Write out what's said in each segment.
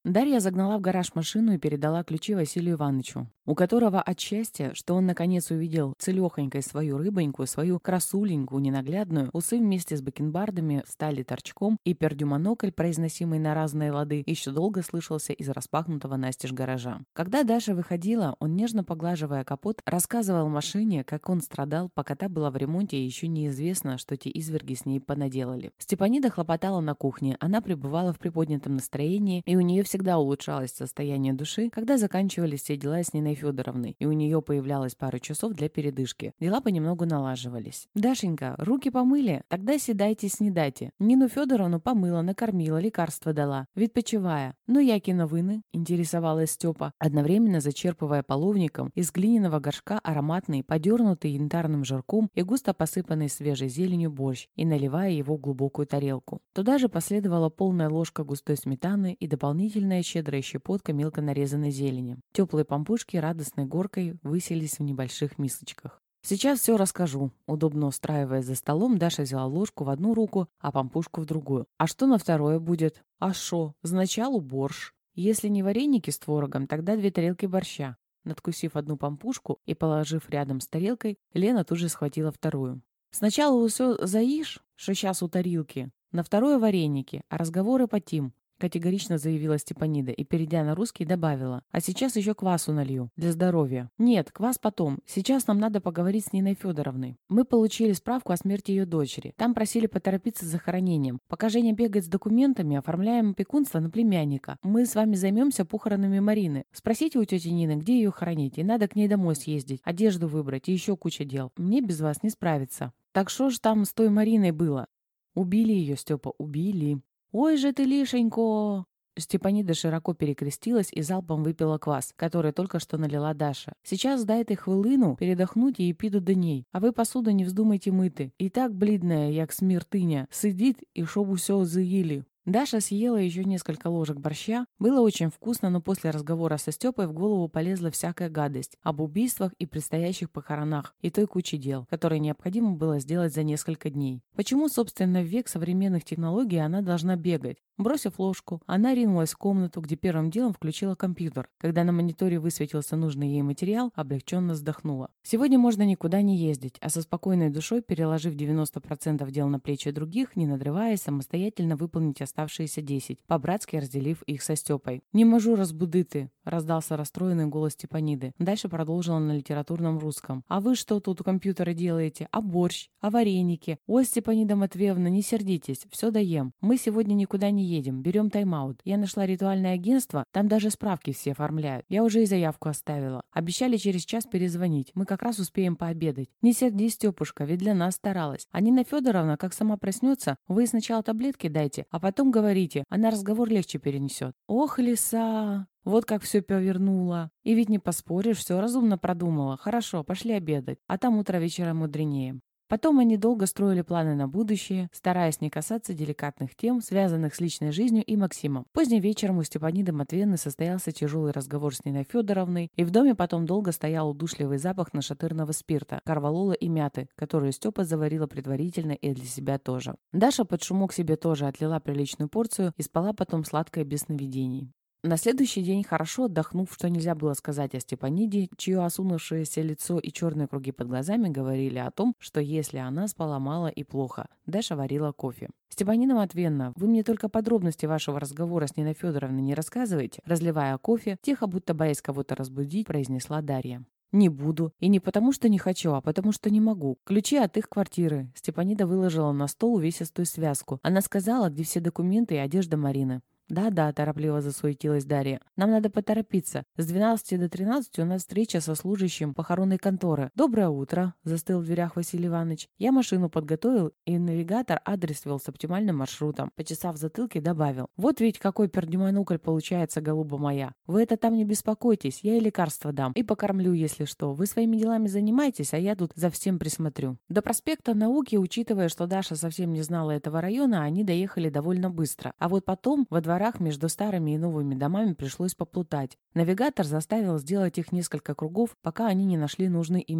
Дарья загнала в гараж машину и передала ключи Василию Ивановичу, у которого от счастья, что он наконец увидел целехонькой свою рыбоньку, свою красуленьку ненаглядную, усы вместе с бакенбардами стали торчком, и пердюмонокль, произносимый на разные лады, еще долго слышался из распахнутого настежь гаража. Когда Даша выходила, он, нежно поглаживая капот, рассказывал машине, как он страдал, пока та была в ремонте, и еще неизвестно, что те изверги с ней понаделали. Степанида хлопотала на кухне, она пребывала в приподнятом настроении, и у нее всегда улучшалось состояние души, когда заканчивались все дела с Ниной Федоровной, и у нее появлялось пару часов для передышки. Дела понемногу налаживались. «Дашенька, руки помыли? Тогда седайте, снедайте. Нину Федоровну помыла, накормила, лекарства дала. Ведь почивая. Ну, яки новины?» — интересовалась Степа, одновременно зачерпывая половником из глиняного горшка ароматный, подернутый янтарным жирком и густо посыпанный свежей зеленью борщ и наливая его в глубокую тарелку. Туда же последовала полная ложка густой сметаны и дополнительная щедрая щепотка мелко нарезанной зелени. Теплые пампушки радостной горкой высились в небольших мисочках. «Сейчас все расскажу». Удобно устраиваясь за столом, Даша взяла ложку в одну руку, а пампушку в другую. «А что на второе будет?» «А шо? Сначала борщ. Если не вареники с творогом, тогда 2 тарелки борща». Надкусив одну пампушку и положив рядом с тарелкой, Лена тут же схватила вторую. «Сначала усё заишь, что сейчас у тарелки, на второе вареники, а разговоры потим», категорично заявила Степанида и, перейдя на русский, добавила: «А сейчас еще квасу налью. Для здоровья». «Нет, квас потом. Сейчас нам надо поговорить с Ниной Федоровной. Мы получили справку о смерти ее дочери. Там просили поторопиться с захоронением. Пока Женя бегает с документами, оформляем опекунство на племянника. Мы с вами займемся похоронами Марины. Спросите у тети Нины, где ее хоронить, и надо к ней домой съездить, одежду выбрать и еще куча дел. Мне без вас не справиться». «Так что ж там с той Мариной было?» «Убили ее, Степа, убили». «Ой же ты, лишенько!» Степанида широко перекрестилась и залпом выпила квас, который только что налила Даша. «Сейчас дайте хвилину передохнуть и піду до ней. А ви посуду не вздумайте мити. І так блідная, як смертыня, сидит и шоб усё заели». Даша съела еще несколько ложек борща. Было очень вкусно, но после разговора со Степой в голову полезла всякая гадость об убийствах и предстоящих похоронах и той куче дел, которые необходимо было сделать за несколько дней. Почему, собственно, в век современных технологий она должна бегать? Бросив ложку, она ринулась в комнату, где первым делом включила компьютер. Когда на мониторе высветился нужный ей материал, облегченно вздохнула. Сегодня можно никуда не ездить, а со спокойной душой, переложив 90% дел на плечи других, не надрываясь, самостоятельно выполнить оставшиеся 10, по-братски разделив их со Степой. «Не можу разбудити», — раздался расстроенный голос Степаниды. Дальше продолжила на литературном русском. «А вы что тут у компьютера делаете? А борщ? А вареники? Ой, Степанида Матвеевна, не сердитесь, все доем. Мы сегодня никуда не едем, берем тайм-аут. Я нашла ритуальное агентство, там даже справки все оформляют. Я уже и заявку оставила. Обещали через час перезвонить, мы как раз успеем пообедать. Не сердись, Степушка, ведь для нас старалась. А Нина Федоровна, как сама проснется, вы сначала таблетки дайте, а потом говорите, она разговор легче перенесет». «Ох, лиса!» Вот как все повернула. И ведь не поспоришь, все разумно продумала. Хорошо, пошли обедать, а там утро вечера мудренее. Потом они долго строили планы на будущее, стараясь не касаться деликатных тем, связанных с личной жизнью и Максимом. Поздним вечером у Степаниды Матвеевны состоялся тяжелый разговор с Ниной Федоровной, и в доме потом долго стоял удушливый запах нашатырного спирта, корвалола и мяты, которую Степа заварила предварительно и для себя тоже. Даша под шумок себе тоже отлила приличную порцию и спала потом сладко и без сновидений. На следующий день, хорошо отдохнув, что нельзя было сказать о Степаниде, чье осунувшееся лицо и черные круги под глазами говорили о том, что если она спала мало и плохо, Даша варила кофе. «Степанида Матвеевна, вы мне только подробности вашего разговора с Ниной Федоровной не рассказываете?» Разливая кофе, тихо, будто боясь кого-то разбудить, произнесла Дарья. «Не буду. И не потому, что не хочу, а потому, что не могу. Ключи от их квартиры». Степанида выложила на стол увесистую связку. Она сказала, где все документы и одежда Марины. «Да-да», — торопливо засуетилась Дарья. «Нам надо поторопиться. С 12 до 13 у нас встреча со служащим похоронной конторы». «Доброе утро», — застыл в дверях Василий Иванович. «Я машину подготовил, и навигатор адрес вел с оптимальным маршрутом». Почесав затылки, добавил. «Вот ведь какой пердемонокль получается, голуба моя. Вы это там не беспокойтесь, я и лекарства дам. И покормлю, если что. Вы своими делами занимайтесь, а я тут за всем присмотрю». До проспекта Науки, учитывая, что Даша совсем не знала этого района, они доехали довольно быстро. А вот потом во дворах между старыми и новыми домами пришлось поплутать. Навигатор заставил сделать их несколько кругов, пока они не нашли нужный им дом.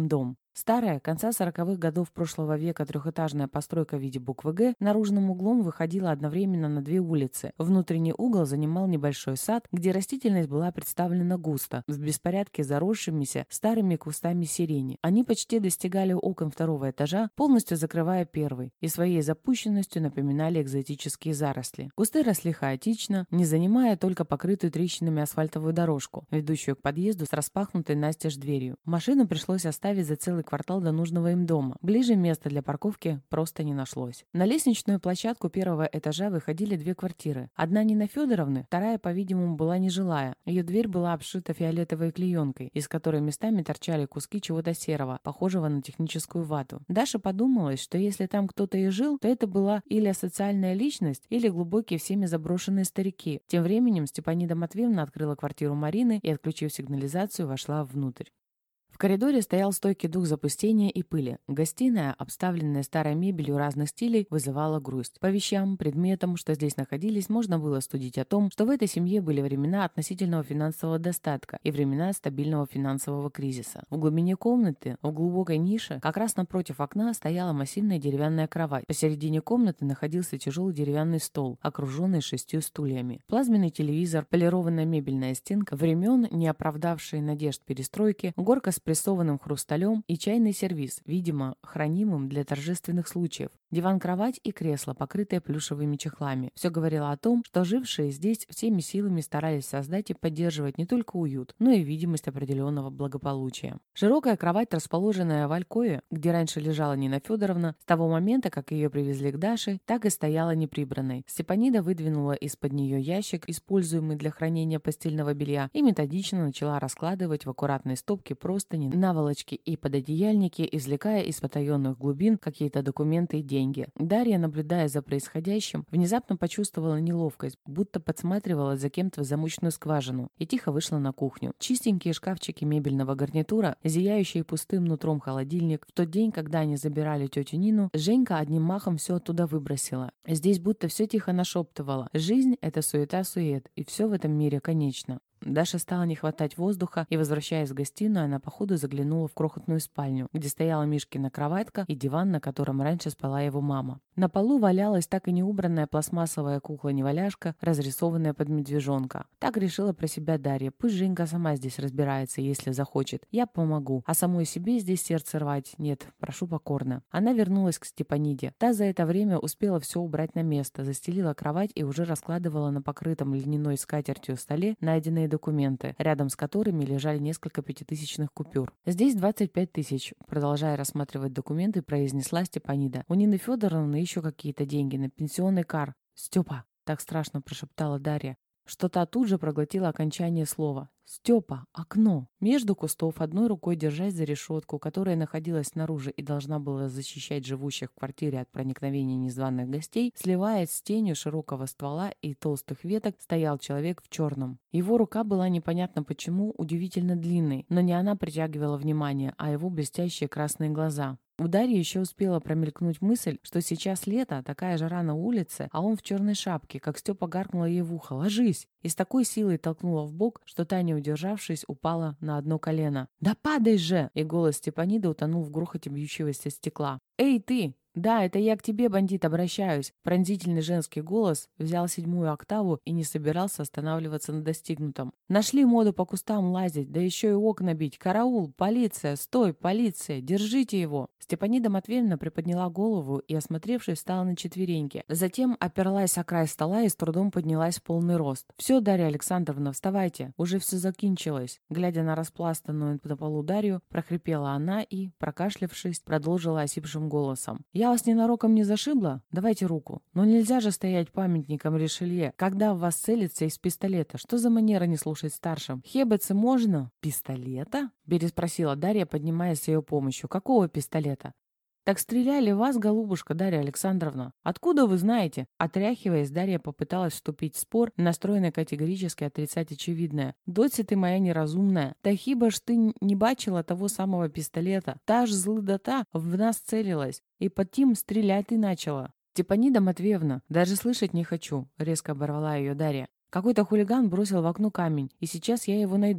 Старая, конца 40-х годов прошлого века трехэтажная постройка в виде буквы «Г» наружным углом выходила одновременно на две улицы. Внутренний угол занимал небольшой сад, где растительность была представлена густо, в беспорядке заросшимися старыми кустами сирени. Они почти достигали окон второго этажа, полностью закрывая первый, и своей запущенностью напоминали экзотические заросли. Кусты росли хаотично, не занимая только покрытую трещинами асфальтовую дорожку, ведущую к подъезду с распахнутой настежь дверью. Машину пришлось оставить за целый квартал до нужного им дома. Ближе места для парковки просто не нашлось. На лестничную площадку первого этажа выходили две квартиры. Одна Нины Федоровны, вторая, по-видимому, была нежилая. Ее дверь была обшита фиолетовой клеенкой, из которой местами торчали куски чего-то серого, похожего на техническую вату. Даша подумалось, что если там кто-то и жил, то это была или асоциальная личность, или глубокие всеми заброшенные старики. Тем временем Степанида Матвеевна открыла квартиру Марины и, отключив сигнализацию, вошла внутрь. В коридоре стоял стойкий дух запустения и пыли. Гостиная, обставленная старой мебелью разных стилей, вызывала грусть. По вещам, предметам, что здесь находились, можно было судить о том, что в этой семье были времена относительного финансового достатка и времена стабильного финансового кризиса. В глубине комнаты, в глубокой нише, как раз напротив окна, стояла массивная деревянная кровать. Посередине комнаты находился тяжелый деревянный стол, окруженный 6 стульями. Плазменный телевизор, полированная мебельная стенка, времен, не оправдавшие надежд перестройки, горка с прессованным хрусталем и чайный сервиз, видимо, хранимым для торжественных случаев. Диван-кровать и кресло, покрытые плюшевыми чехлами. Все говорило о том, что жившие здесь всеми силами старались создать и поддерживать не только уют, но и видимость определенного благополучия. Широкая кровать, расположенная в алькове, где раньше лежала Нина Федоровна, с того момента, как ее привезли к Даше, так и стояла неприбранной. Степанида выдвинула из-под нее ящик, используемый для хранения постельного белья, и методично начала раскладывать в аккуратные стопки простыни, наволочки и пододеяльники, извлекая из потаенных глубин какие-то документы и деньги. Дарья, наблюдая за происходящим, внезапно почувствовала неловкость, будто подсматривала за кем-то в замочную скважину, и тихо вышла на кухню. Чистенькие шкафчики мебельного гарнитура, зияющий пустым нутром холодильник. В тот день, когда они забирали тетю Нину, Женька одним махом все оттуда выбросила. Здесь будто все тихо нашептывала: жизнь — это суета-сует, и все в этом мире конечно. Даше стало не хватать воздуха, и, возвращаясь в гостиную, она по ходу заглянула в крохотную спальню, где стояла Мишкина кроватка и диван, на котором раньше спала его мама. На полу валялась так и не убранная пластмассовая кукла-неваляшка, разрисованная под медвежонка. Так решила про себя Дарья: пусть Женька сама здесь разбирается, если захочет. Я помогу, а самой себе здесь сердце рвать нет, прошу покорно. Она вернулась к Степаниде. Та за это время успела все убрать на место, застелила кровать и уже раскладывала на покрытом льняной скатертью столе найденные документы, рядом с которыми лежали несколько пятитысячных купюр. «Здесь 25 тысяч», — продолжая рассматривать документы, произнесла Степанида. «У Нины Федоровны еще какие-то деньги на пенсионный кар». «Степа!» — так страшно прошептала Дарья, что та тут же проглотила окончание слова. «Степа! Окно!» Между кустов, одной рукой держась за решетку, которая находилась снаружи и должна была защищать живущих в квартире от проникновения незваных гостей, сливаясь с тенью широкого ствола и толстых веток, стоял человек в черном. Его рука была непонятно почему удивительно длинной, но не она притягивала внимание, а его блестящие красные глаза. У Дарьи еще успела промелькнуть мысль, что сейчас лето, такая жара на улице, а он в черной шапке, как Степа гаркнула ей в ухо: «Ложись!» И с такой силой толкнула в бок, что та, не удержавшись, упала на одно колено. «Да падай же!» И голос Степаниды утонул в грохоте бьющегося стекла. «Эй, ты! Да, это я к тебе, бандит, обращаюсь!» Пронзительный женский голос взял 7-ю октаву и не собирался останавливаться на достигнутом. «Нашли моду по кустам лазить, да еще и окна бить! Караул! Полиция! Стой! Полиция! Держите его!» Степанида Матвеевна приподняла голову и, осмотревшись, встала на четвереньки. Затем оперлась о край стола и с трудом поднялась в полный рост. «Все, Дарья Александровна, вставайте! Уже все закончилось!» Глядя на распластанную на полу Дарью, прохрипела она и, прокашлявшись, продолжила осипшим голосом. «Я вас ненароком не зашибла? Давайте руку. Но нельзя же стоять памятником Ришелье, когда в вас целится из пистолета. Что за манера не слушать старшим? Хебаться можно?» «Пистолета?» — переспросила Дарья, поднимаясь с ее помощью. «Какого пистолета?» «Так стреляли в вас, голубушка Дарья Александровна. Откуда вы знаете?» Отряхиваясь, Дарья попыталась вступить в спор, настроенная категорически отрицать очевидное. «Доця ты моя неразумная. Та хіба ж ты не бачила того самого пистолета? Та ж злыдота в нас целилась, и под тем стрелять и начала». «Степанида Матвеевна, даже слышать не хочу», — резко оборвала ее Дарья. «Какой-то хулиган бросил в окно камень, и сейчас я его найду».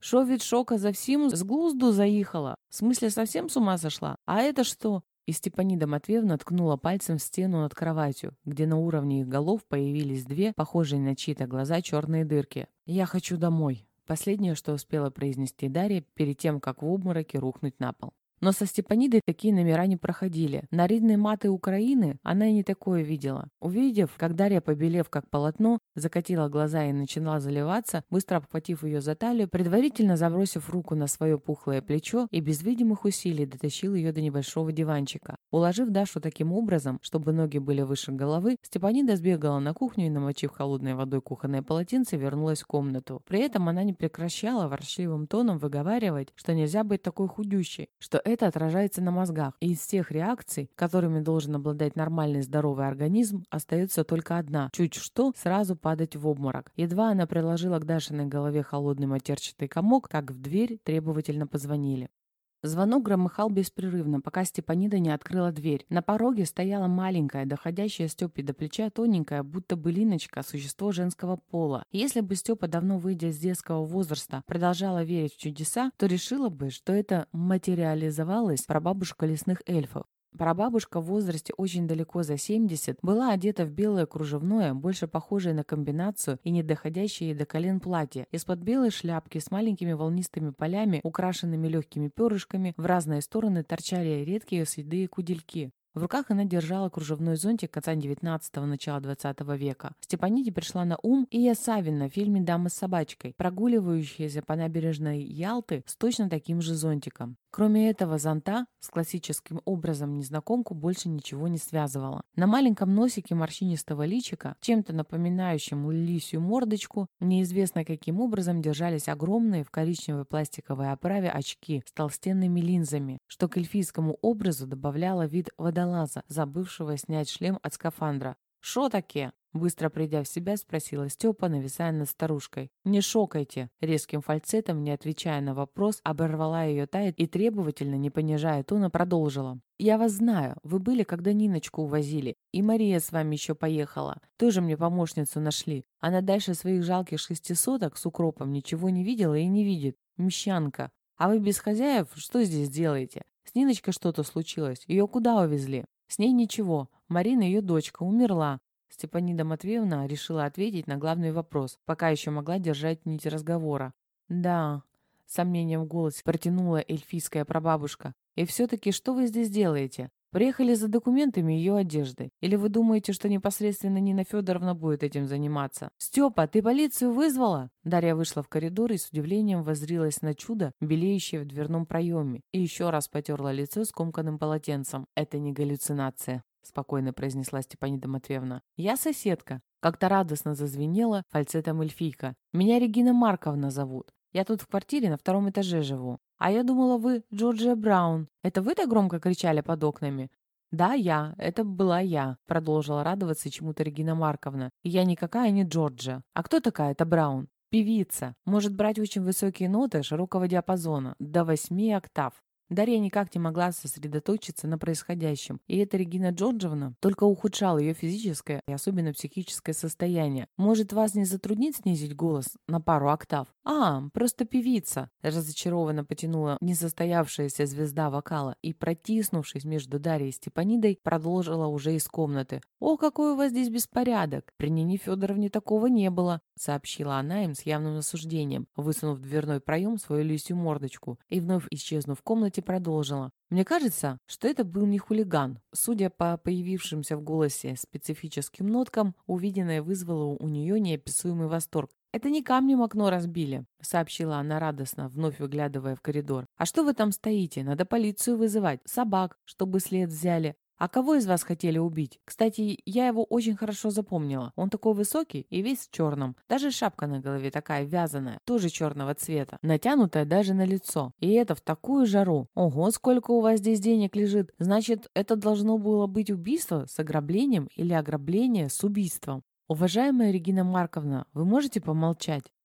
Шо від шока за всім с глузду заехала? В смысле, совсем с ума сошла? А это что?» И Степанида Матвеевна ткнула пальцем в стену над кроватью, где на уровне их голов появились две, похожие на чьи-то глаза, черные дырки. «Я хочу домой». Последнее, что успела произнести Дарья перед тем, как в обмороке рухнуть на пол. Но со Степанидой такие номера не проходили. На ридной маты Украины она и не такое видела. Увидев, как Дарья, побелев как полотно, закатила глаза и начала заливаться, быстро обхватив ее за талию, предварительно забросив руку на свое пухлое плечо и без видимых усилий дотащил ее до небольшого диванчика. Уложив Дашу таким образом, чтобы ноги были выше головы, Степанида сбегала на кухню и, намочив холодной водой кухонное полотенце, вернулась в комнату. При этом она не прекращала ворчливым тоном выговаривать, что нельзя быть такой худющей, что это отражается на мозгах, и из всех реакций, которыми должен обладать нормальный здоровый организм, остается только одна – чуть что сразу падать в обморок. Едва она приложила к Дашиной голове холодный матерчатый комок, как в дверь требовательно позвонили. Звонок громыхал беспрерывно, пока Степанида не открыла дверь. На пороге стояла маленькая, доходящая Степе до плеча, тоненькая, будто былиночка, существо женского пола. Если бы Степа, давно выйдя с детского возраста, продолжала верить в чудеса, то решила бы, что это материализовалась прабабушка лесных эльфов. Прабабушка в возрасте очень далеко за 70 была одета в белое кружевное, больше похожее на комбинацию и не доходящее до колен платье. Из-под белой шляпки с маленькими волнистыми полями, украшенными легкими перышками, в разные стороны торчали редкие седые кудельки. В руках она держала кружевной зонтик конца 19-го, начала 20 века. Степаниде пришла на ум Ия Савина в фильме «Дама с собачкой», прогуливающаяся по набережной Ялты с точно таким же зонтиком. Кроме этого зонта, с классическим образом незнакомку больше ничего не связывало. На маленьком носике морщинистого личика, чем-то напоминающем лисью мордочку, неизвестно каким образом держались огромные в коричневой пластиковой оправе очки с толстенными линзами, что к эльфийскому образу добавляло вид водолаза, забывшего снять шлем от скафандра. «Шо таке?» Быстро придя в себя, спросила Степа, нависая над старушкой. «Не шокайте!» Резким фальцетом, не отвечая на вопрос, оборвала ее та и требовательно, не понижая тона, продолжила. «Я вас знаю. Вы были, когда Ниночку увозили. И Мария с вами еще поехала. Тоже мне помощницу нашли. Она дальше своих жалких 6 соток с укропом ничего не видела и не видит. Мещанка. А вы без хозяев что здесь делаете? С Ниночкой что-то случилось. Ее куда увезли?» «С ней ничего. Марина, ее дочка, умерла». Степанида Матвеевна решила ответить на главный вопрос, пока еще могла держать нить разговора. «Да», — с сомнением в голосе протянула эльфийская прабабушка. «И все-таки что вы здесь делаете? Приехали за документами и ее одеждой? Или вы думаете, что непосредственно Нина Федоровна будет этим заниматься? Степа, ты полицию вызвала?» Дарья вышла в коридор и с удивлением воззрилась на чудо, белеющее в дверном проеме, и еще раз потерла лицо скомканным полотенцем. «Это не галлюцинация», — спокойно произнесла Степанида Матвеевна. «Я соседка». Как-то радостно зазвенела фальцетом эльфийка. «Меня Регина Марковна зовут. Я тут в квартире на 2-м этаже живу. А я думала, вы Джорджия Браун. Это вы так громко кричали под окнами?» «Да, я. Это была я», — продолжила радоваться чему-то Регина Марковна. «И я никакая не Джорджия. А кто такая эта Браун?» «Певица. Может брать очень высокие ноты широкого диапазона, до 8 октав». Дарья никак не могла сосредоточиться на происходящем, и эта Регина Джорджевна только ухудшала ее физическое и особенно психическое состояние. «Может, вас не затруднит снизить голос на пару октав?» «А, просто певица», — разочарованно потянула несостоявшаяся звезда вокала и, протиснувшись между Дарьей и Степанидой, продолжила уже из комнаты. «О, какой у вас здесь беспорядок! При Нине Федоровне такого не было», — сообщила она им с явным осуждением, высунув в дверной проем свою лисью мордочку, и, вновь исчезнув в комнате, продолжила. «Мне кажется, что это был не хулиган». Судя по появившимся в голосе специфическим ноткам, увиденное вызвало у нее неописуемый восторг. «Это не камнем окно разбили», — сообщила она радостно, вновь выглядывая в коридор. «А что вы там стоите? Надо полицию вызывать, собак, чтобы след взяли. А кого из вас хотели убить? Кстати, я его очень хорошо запомнила. Он такой высокий и весь в черном. Даже шапка на голове такая вязаная, тоже черного цвета, натянутая даже на лицо. И это в такую жару. Ого, сколько у вас здесь денег лежит. Значит, это должно было быть убийство с ограблением или ограбление с убийством. Уважаемая Регина Марковна, вы можете помолчать?»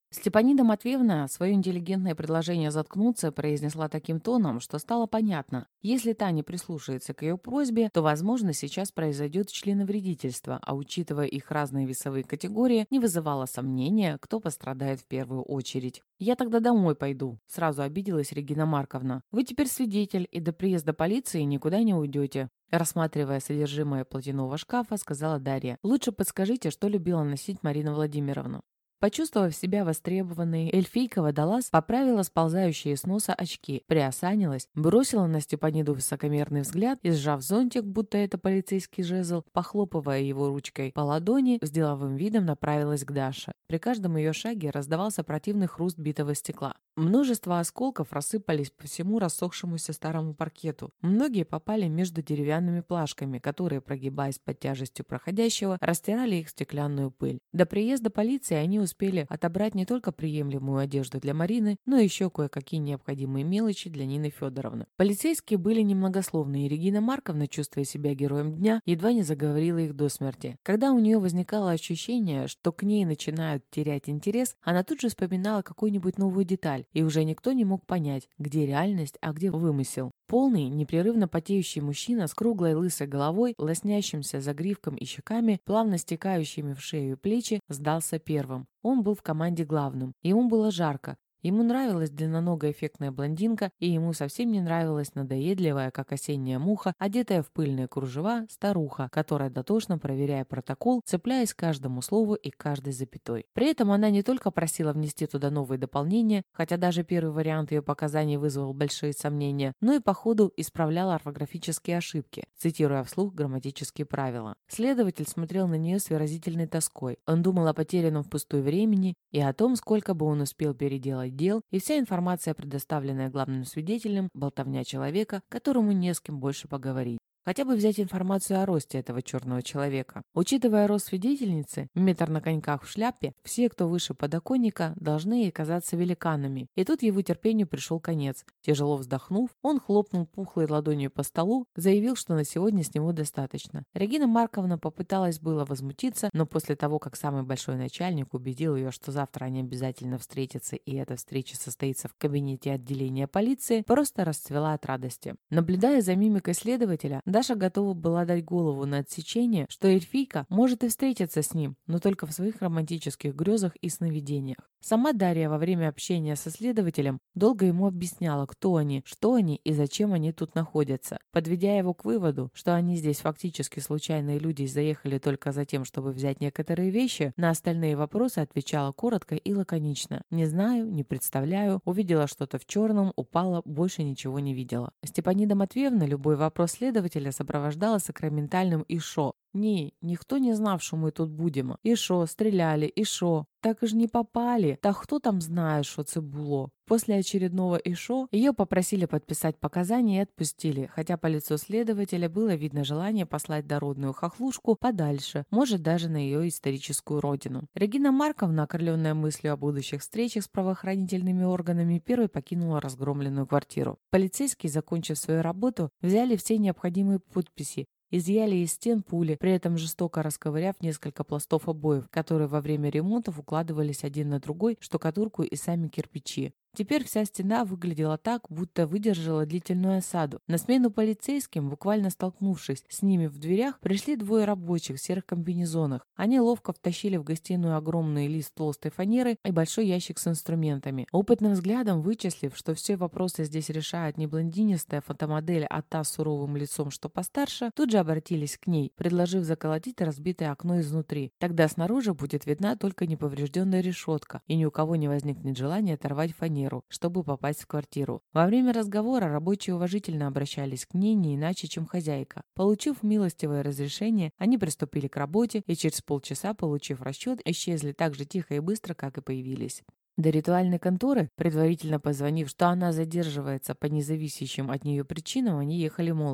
Степанида Матвеевна свое интеллигентное предложение заткнуться произнесла таким тоном, что стало понятно. Если та не прислушается к ее просьбе, то, возможно, сейчас произойдет членовредительство, а учитывая их разные весовые категории, не вызывало сомнения, кто пострадает в первую очередь. «Я тогда домой пойду», — сразу обиделась Регина Марковна. «Вы теперь свидетель, и до приезда полиции никуда не уйдете». Рассматривая содержимое платяного шкафа, сказала Дарья. «Лучше подскажите, что любила носить Марина Владимировна». Почувствовав себя востребованной, эльфийка водолаз поправила сползающие с носа очки, приосанилась, бросила на Степаниду высокомерный взгляд и, сжав зонтик, будто это полицейский жезл, похлопывая его ручкой по ладони, с деловым видом направилась к Даше. При каждом ее шаге раздавался противный хруст битого стекла. Множество осколков рассыпались по всему рассохшемуся старому паркету. Многие попали между деревянными плашками, которые, прогибаясь под тяжестью проходящего, растирали их в стеклянную пыль. До приезда полиции они успели отобрать не только приемлемую одежду для Марины, но еще кое-какие необходимые мелочи для Нины Федоровны. Полицейские были немногословны, и Регина Марковна, чувствуя себя героем дня, едва не заговорила их до смерти. Когда у нее возникало ощущение, что к ней начинают терять интерес, она тут же вспоминала какую-нибудь новую деталь, и уже никто не мог понять, где реальность, а где вымысел. Полный, непрерывно потеющий мужчина с круглой лысой головой, лоснящимся загривком и щеками, плавно стекающими в шею и плечи, сдался первым. Он был в команде главным. Ему было жарко. Ему нравилась длинноногая эффектная блондинка, и ему совсем не нравилась надоедливая, как осенняя муха, одетая в пыльные кружева, старуха, которая дотошно, проверяя протокол, цепляясь к каждому слову и каждой запятой. При этом она не только просила внести туда новые дополнения, хотя даже первый вариант ее показаний вызвал большие сомнения, но и по ходу исправляла орфографические ошибки, цитируя вслух грамматические правила. Следователь смотрел на нее с выразительной тоской. Он думал о потерянном впустую времени и о том, сколько бы он успел переделать дел, и вся информация, предоставленная главным свидетелем, болтовня человека, которому не с кем больше поговорить. Хотя бы взять информацию о росте этого черного человека. Учитывая рост свидетельницы, метр на коньках в шляпе, все, кто выше подоконника, должны ей казаться великанами. И тут его терпению пришел конец. Тяжело вздохнув, он хлопнул пухлой ладонью по столу, заявил, что на сегодня с него достаточно. Регина Марковна попыталась было возмутиться, но после того, как самый большой начальник убедил ее, что завтра они обязательно встретятся, и эта встреча состоится в кабинете отделения полиции, просто расцвела от радости. Наблюдая за мимикой следователя, Даша готова была дать голову на отсечение, что эльфийка может и встретиться с ним, но только в своих романтических грезах и сновидениях. Сама Дарья во время общения со следователем долго ему объясняла, кто они, что они и зачем они тут находятся, подведя его к выводу, что они здесь фактически случайные люди и заехали только за тем, чтобы взять некоторые вещи, на остальные вопросы отвечала коротко и лаконично. «Не знаю, не представляю, увидела что-то в черном, упала, больше ничего не видела». Степанида Матвеевна любой вопрос следователя сопровождала сакраментальным «и шо?». «Ні, ніхто не знав, що ми тут будемо. І шо, стріляли, і шо? Так ж не попали. Та хто там знає, що це було?» После очередного «Ишо» ее попросили подписать показания и отпустили, хотя по лицу следователя было видно желание послать дородную хохлушку подальше, может даже на ее историческую родину. Регина Марковна, окрыленная мыслью о будущих встречах с правоохранительными органами, первой покинула разгромленную квартиру. Полицейские, закончив свою работу, взяли все необходимые подписи, изъяли из стен пули, при этом жестоко расковыряв несколько пластов обоев, которые во время ремонтов укладывались один на другой, штукатурку и сами кирпичи. Теперь вся стена выглядела так, будто выдержала длительную осаду. На смену полицейским, буквально столкнувшись с ними в дверях, пришли двое рабочих в серых комбинезонах. Они ловко втащили в гостиную огромный лист толстой фанеры и большой ящик с инструментами. Опытным взглядом вычислив, что все вопросы здесь решает не блондинистая фотомодель, а та с суровым лицом, что постарше, тут же обратились к ней, предложив заколотить разбитое окно изнутри. Тогда снаружи будет видна только неповрежденная решетка, и ни у кого не возникнет желания оторвать фанеру, чтобы попасть в квартиру. Во время разговора рабочие уважительно обращались к ней не иначе, чем хозяйка. Получив милостивое разрешение, они приступили к работе и через полчаса, получив расчет, исчезли так же тихо и быстро, как и появились. До ритуальной конторы, предварительно позвонив, что она задерживается по независящим от нее причинам, они ехали молча.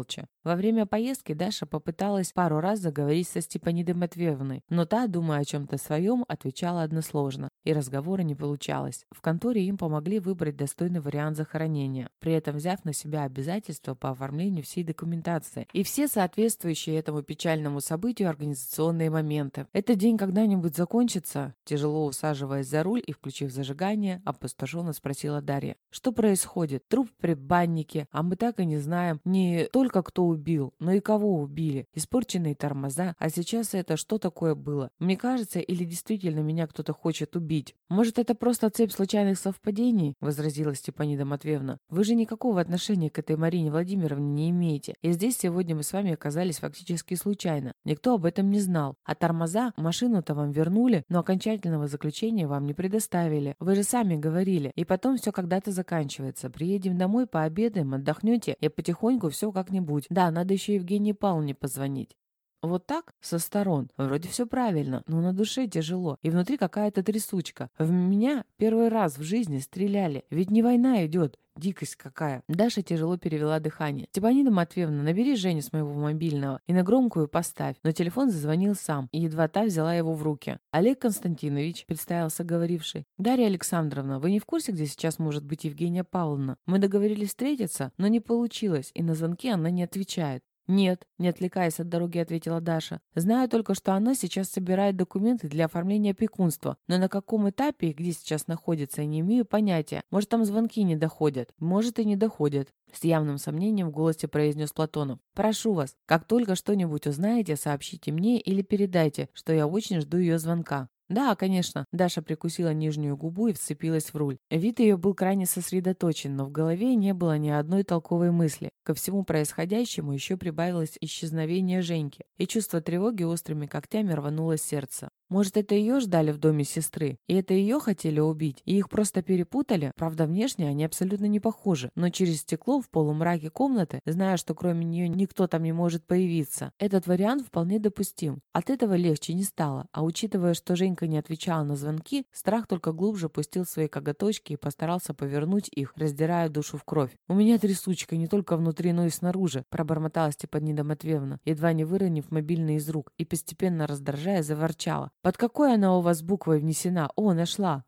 Во время поездки Даша попыталась пару раз заговорить со Степанидой Матвеевной, но та, думая о чем-то своем, отвечала односложно, и разговора не получалось. В конторе им помогли выбрать достойный вариант захоронения, при этом взяв на себя обязательства по оформлению всей документации и все соответствующие этому печальному событию организационные моменты. «Этот день когда-нибудь закончится?» Тяжело усаживаясь за руль и включив зажигание, опустошенно спросила Дарья. «Что происходит? Труп при баннике, а мы так и не знаем не только кто убил, но и кого убили. Испорченные тормоза, а сейчас это что такое было? Мне кажется, или действительно меня кто-то хочет убить? Может, это просто цепь случайных совпадений?» — возразила Степанида Матвеевна. «Вы же никакого отношения к этой Марине Владимировне не имеете. И здесь сегодня мы с вами оказались фактически случайно. Никто об этом не знал. А тормоза, машину-то вам вернули, но окончательного заключения вам не предоставили. Вы же сами говорили. И потом все когда-то заканчивается. Приедем домой, пообедаем, отдохнете, и потихоньку все как-нибудь. Да, надо еще Евгении Павловне позвонить». Вот так, со сторон, вроде все правильно, но на душе тяжело, и внутри какая-то трясучка. В меня первый раз в жизни стреляли, ведь не война идет, дикость какая. Даша тяжело перевела дыхание. «Степанида Матвеевна, набери Женю с моего мобильного и на громкую поставь». Но телефон зазвонил сам, и едва та взяла его в руки. «Олег Константинович», — представился говоривший. «Дарья Александровна, вы не в курсе, где сейчас может быть Евгения Павловна? Мы договорились встретиться, но не получилось, и на звонки она не отвечает». «Нет», — не отвлекаясь от дороги, ответила Даша. «Знаю только, что она сейчас собирает документы для оформления опекунства, но на каком этапе и где сейчас находится, я не имею понятия. Может, там звонки не доходят, может и не доходят». С явным сомнением в голосе произнес Платонов. «Прошу вас, как только что-нибудь узнаете, сообщите мне или передайте, что я очень жду ее звонка». «Да, конечно». Даша прикусила нижнюю губу и вцепилась в руль. Вид ее был крайне сосредоточен, но в голове не было ни одной толковой мысли. Ко всему происходящему еще прибавилось исчезновение Женьки, и чувство тревоги острыми когтями рвануло сердце. Может, это ее ждали в доме сестры, и это ее хотели убить, и их просто перепутали? Правда, внешне они абсолютно не похожи, но через стекло в полумраке комнаты, зная, что кроме нее никто там не может появиться, этот вариант вполне допустим. От этого легче не стало, а учитывая, что Женька не отвечала на звонки, страх только глубже пустил свои коготочки и постарался повернуть их, раздирая душу в кровь. «У меня трясучка не только внутри, но и снаружи», — пробормотала Степанида Матвеевна, едва не выронив мобильный из рук, и постепенно раздражая, заворчала. «Под какой она у вас буквой внесена? О, нашла.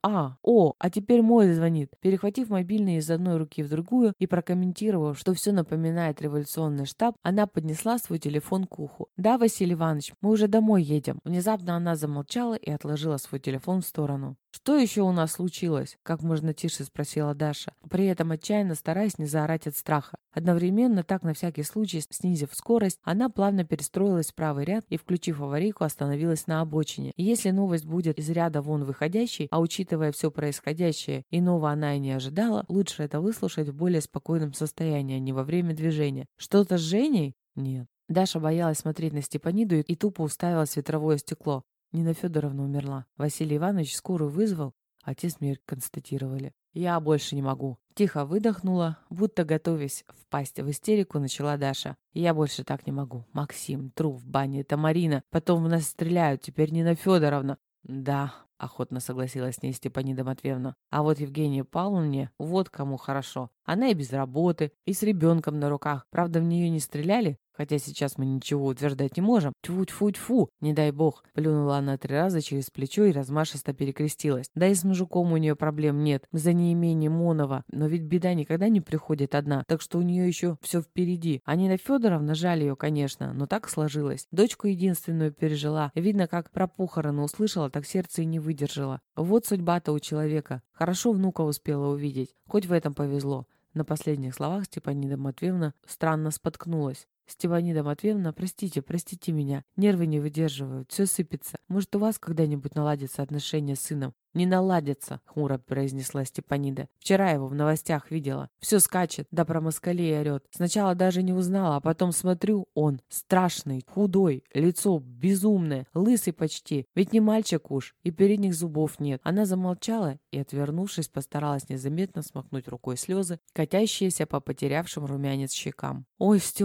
А теперь мой звонит». Перехватив мобильный из одной руки в другую и прокомментировав, что все напоминает революционный штаб, она поднесла свой телефон к уху. «Да, Василий Иванович, мы уже домой едем». Внезапно она замолчала и отложила свой телефон в сторону. «Что еще у нас случилось?» — как можно тише спросила Даша, при этом отчаянно стараясь не заорать от страха. Одновременно, так на всякий случай, снизив скорость, она плавно перестроилась в правый ряд и, включив аварийку, остановилась на обочине. И если новость будет из ряда вон выходящей, а учитывая все происходящее, иного она и не ожидала, лучше это выслушать в более спокойном состоянии, а не во время движения. «Что-то с Женей?» «Нет». Даша боялась смотреть на Степаниду и тупо уставилась в ветровое стекло. Нина Федоровна умерла. Василий Иванович скорую вызвал, а те смерть констатировали. «Я больше не могу». Тихо выдохнула, будто готовясь впасть в истерику, начала Даша. «Я больше так не могу. Максим, труп в бане, это Марина. Потом в нас стреляют, теперь Нина Федоровна». «Да», — охотно согласилась с ней Степанида Матвеевна. «А вот Евгении Павловне вот кому хорошо. Она и без работы, и с ребенком на руках. Правда, в нее не стреляли, хотя сейчас мы ничего утверждать не можем. Тьфу-тьфу-тьфу, не дай бог». Плюнула она 3 раза через плечо и размашисто перекрестилась. «Да и с мужиком у нее проблем нет, за неимением оного. Но ведь беда никогда не приходит одна, так что у нее еще все впереди. А Нина Федоровна, жаль ее, конечно, но так сложилось. Дочку единственную пережила. Видно, как про похороны услышала, так сердце и не выдержала. Вот судьба-то у человека. Хорошо внука успела увидеть. Хоть в этом повезло». На последних словах Степанида Матвеевна странно споткнулась. «Степанида Матвеевна, простите меня. Нервы не выдерживают, все сыпется. Может, у вас когда-нибудь наладятся отношения с сыном?» «Не наладятся», — хмуро произнесла Степанида. «Вчера его в новостях видела. Все скачет, да про москалей орет. Сначала даже не узнала, а потом смотрю, он страшный, худой, лицо безумное, лысый почти. Ведь не мальчик уж, и передних зубов нет». Она замолчала и, отвернувшись, постаралась незаметно смахнуть рукой слезы, катящиеся по потерявшим румянец щекам. «Ой, Степа, не надо.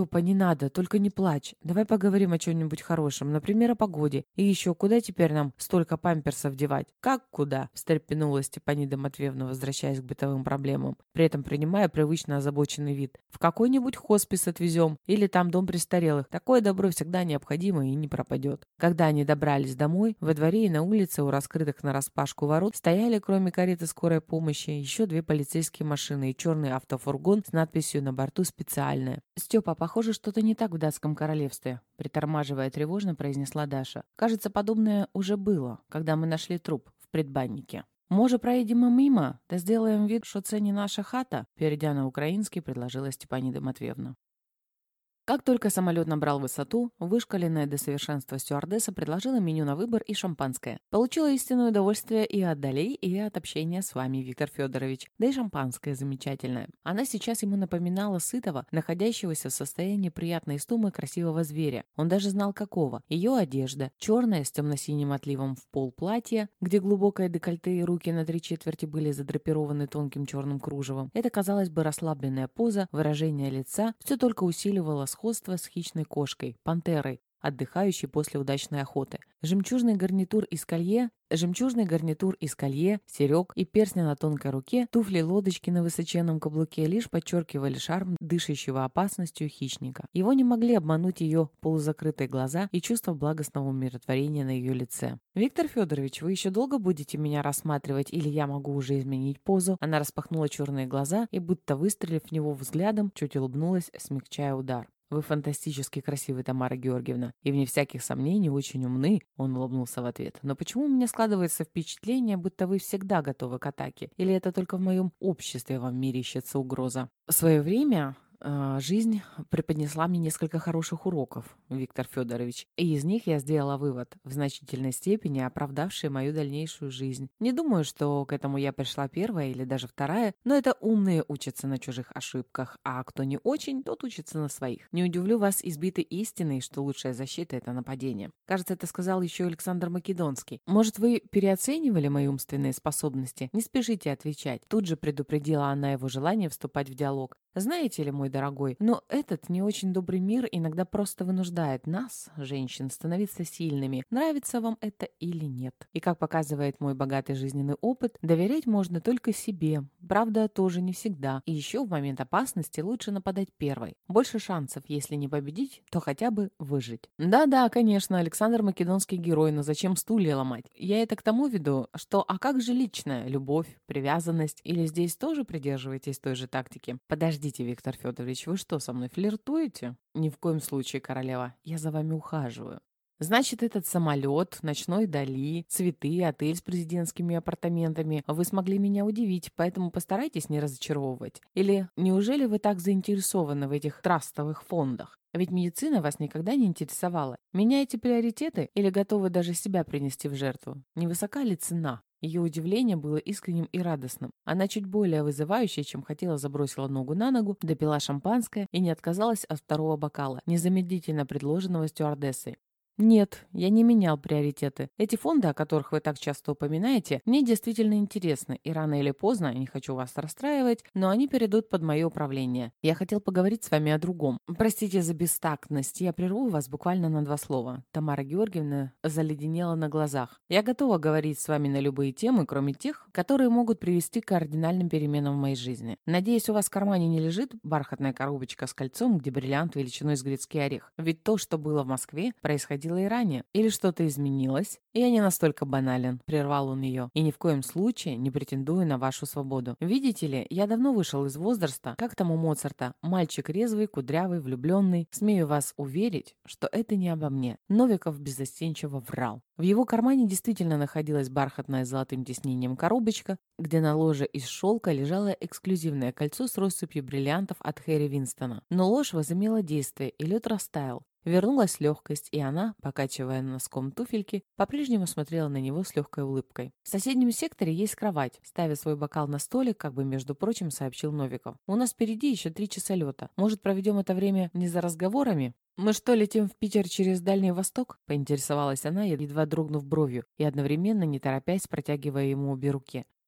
надо, только не плачь. Давай поговорим о чем-нибудь хорошем, например, о погоде. И еще, куда теперь нам столько памперсов девать?» «Как куда?» – встрепенулась Степанида Матвеевна, возвращаясь к бытовым проблемам, при этом принимая привычно озабоченный вид. «В какой-нибудь хоспис отвезем, или там дом престарелых. Такое добро всегда необходимо и не пропадет». Когда они добрались домой, во дворе и на улице у раскрытых нараспашку ворот стояли, кроме кареты скорой помощи, еще 2 полицейские машины и черный автофургон с надписью на борту «Специальная». «Степа, похоже, что-то не так в датском королевстве», — притормаживая тревожно, произнесла Даша. «Кажется, подобное уже было, когда мы нашли труп в предбаннике». «Може, проедем мимо, да сделаем вид, что це не наша хата», — перейдя на украинский, предложила Степанида Матвеевна. Как только самолет набрал высоту, вышкаленная до совершенства стюардесса предложила меню на выбор и шампанское. Получила истинное удовольствие и от долей, и от общения с вами, Виктор Федорович. Да и шампанское замечательное. Она сейчас ему напоминала сытого, находящегося в состоянии приятной истомы красивого зверя. Он даже знал какого. Ее одежда, черная с темно-синим отливом в пол платье, где глубокое декольте и руки на 3/4 были задрапированы тонким черным кружевом. Это, казалось бы, расслабленная поза, выражение лица, все только усиливало сходство с хищной кошкой, пантерой, отдыхающей после удачной охоты. Жемчужный гарнитур из колье, серег и перстня на тонкой руке, туфли-лодочки на высоченном каблуке лишь подчеркивали шарм дышащего опасностью хищника. Его не могли обмануть ее полузакрытые глаза и чувство благостного умиротворения на ее лице. «Виктор Федорович, вы еще долго будете меня рассматривать, или я могу уже изменить позу?» Она распахнула черные глаза и, будто выстрелив в него взглядом, чуть улыбнулась, смягчая удар. «Вы фантастически красивы, Тамара Георгиевна, и, вне всяких сомнений, очень умны», — он улыбнулся в ответ. «Но почему у меня складывается впечатление, будто вы всегда готовы к атаке? Или это только в моем обществе вам мерещится угроза?» В свое время жизнь преподнесла мне несколько хороших уроков, Виктор Федорович, и из них я сделала вывод, в значительной степени оправдавший мою дальнейшую жизнь. Не думаю, что к этому я пришла первая или даже вторая, но это умные учатся на чужих ошибках, а кто не очень, тот учится на своих. Не удивлю вас избитой истиной, что лучшая защита — это нападение. Кажется, это сказал еще Александр Македонский. Может, вы переоценивали мои умственные способности? Не спешите отвечать. Тут же предупредила она его желание вступать в диалог. Знаете ли, мой дорогой, но этот не очень добрый мир иногда просто вынуждает нас, женщин, становиться сильными, нравится вам это или нет. И как показывает мой богатый жизненный опыт, доверять можно только себе. Правда, тоже не всегда. И еще в момент опасности лучше нападать первой. Больше шансов, если не победить, то хотя бы выжить. Да-да, конечно, Александр Македонский герой, но зачем стулья ломать? Я это к тому веду, что а как же личная любовь, привязанность? Или здесь тоже придерживаетесь той же тактики? Подождите, Виктор Федорович, вы что, со мной флиртуете? Ни в коем случае, королева, я за вами ухаживаю. Значит, этот самолет, ночной Дали, цветы, отель с президентскими апартаментами. Вы смогли меня удивить, поэтому постарайтесь не разочаровывать. Или неужели вы так заинтересованы в этих трастовых фондах? Ведь медицина вас никогда не интересовала. Меняете приоритеты или готовы даже себя принести в жертву? Невысока ли цена? Ее удивление было искренним и радостным. Она чуть более вызывающая, чем хотела, забросила ногу на ногу, допила шампанское и не отказалась от второго бокала, незамедлительно предложенного стюардессой. «Нет, я не менял приоритеты. Эти фонды, о которых вы так часто упоминаете, мне действительно интересны, и рано или поздно, не хочу вас расстраивать, но они перейдут под мое управление. Я хотел поговорить с вами о другом. Простите за бестактность, я прерву вас буквально на 2 слова». Тамара Георгиевна заледенела на глазах. «Я готова говорить с вами на любые темы, кроме тех, которые могут привести к кардинальным переменам в моей жизни. Надеюсь, у вас в кармане не лежит бархатная коробочка с кольцом, где бриллиант величиной с грецкий орех. Ведь то, что было в Москве, происходило и ранее. Или что-то изменилось? Я не настолько банален», — прервал он ее, «и ни в коем случае не претендую на вашу свободу. Видите ли, я давно вышел из возраста, как там у Моцарта, мальчик резвый, кудрявый, влюбленный. Смею вас уверить, что это не обо мне». Новиков беззастенчиво врал. В его кармане действительно находилась бархатная с золотым тиснением коробочка, где на ложе из шелка лежало эксклюзивное кольцо с россыпью бриллиантов от Хэри Винстона. Но ложь возымела действие, и лед растаял. Вернулась легкость, и она, покачивая носком туфельки, по-прежнему смотрела на него с легкой улыбкой. «В соседнем секторе есть кровать», — ставя свой бокал на столик, как бы между прочим, сообщил Новиков. «У нас впереди еще 3 часа лета. Может, проведем это время не за разговорами?» «Мы что, летим в Питер через Дальний Восток?» — поинтересовалась она, едва дрогнув бровью, и одновременно, не торопясь, протягивая ему обе руки.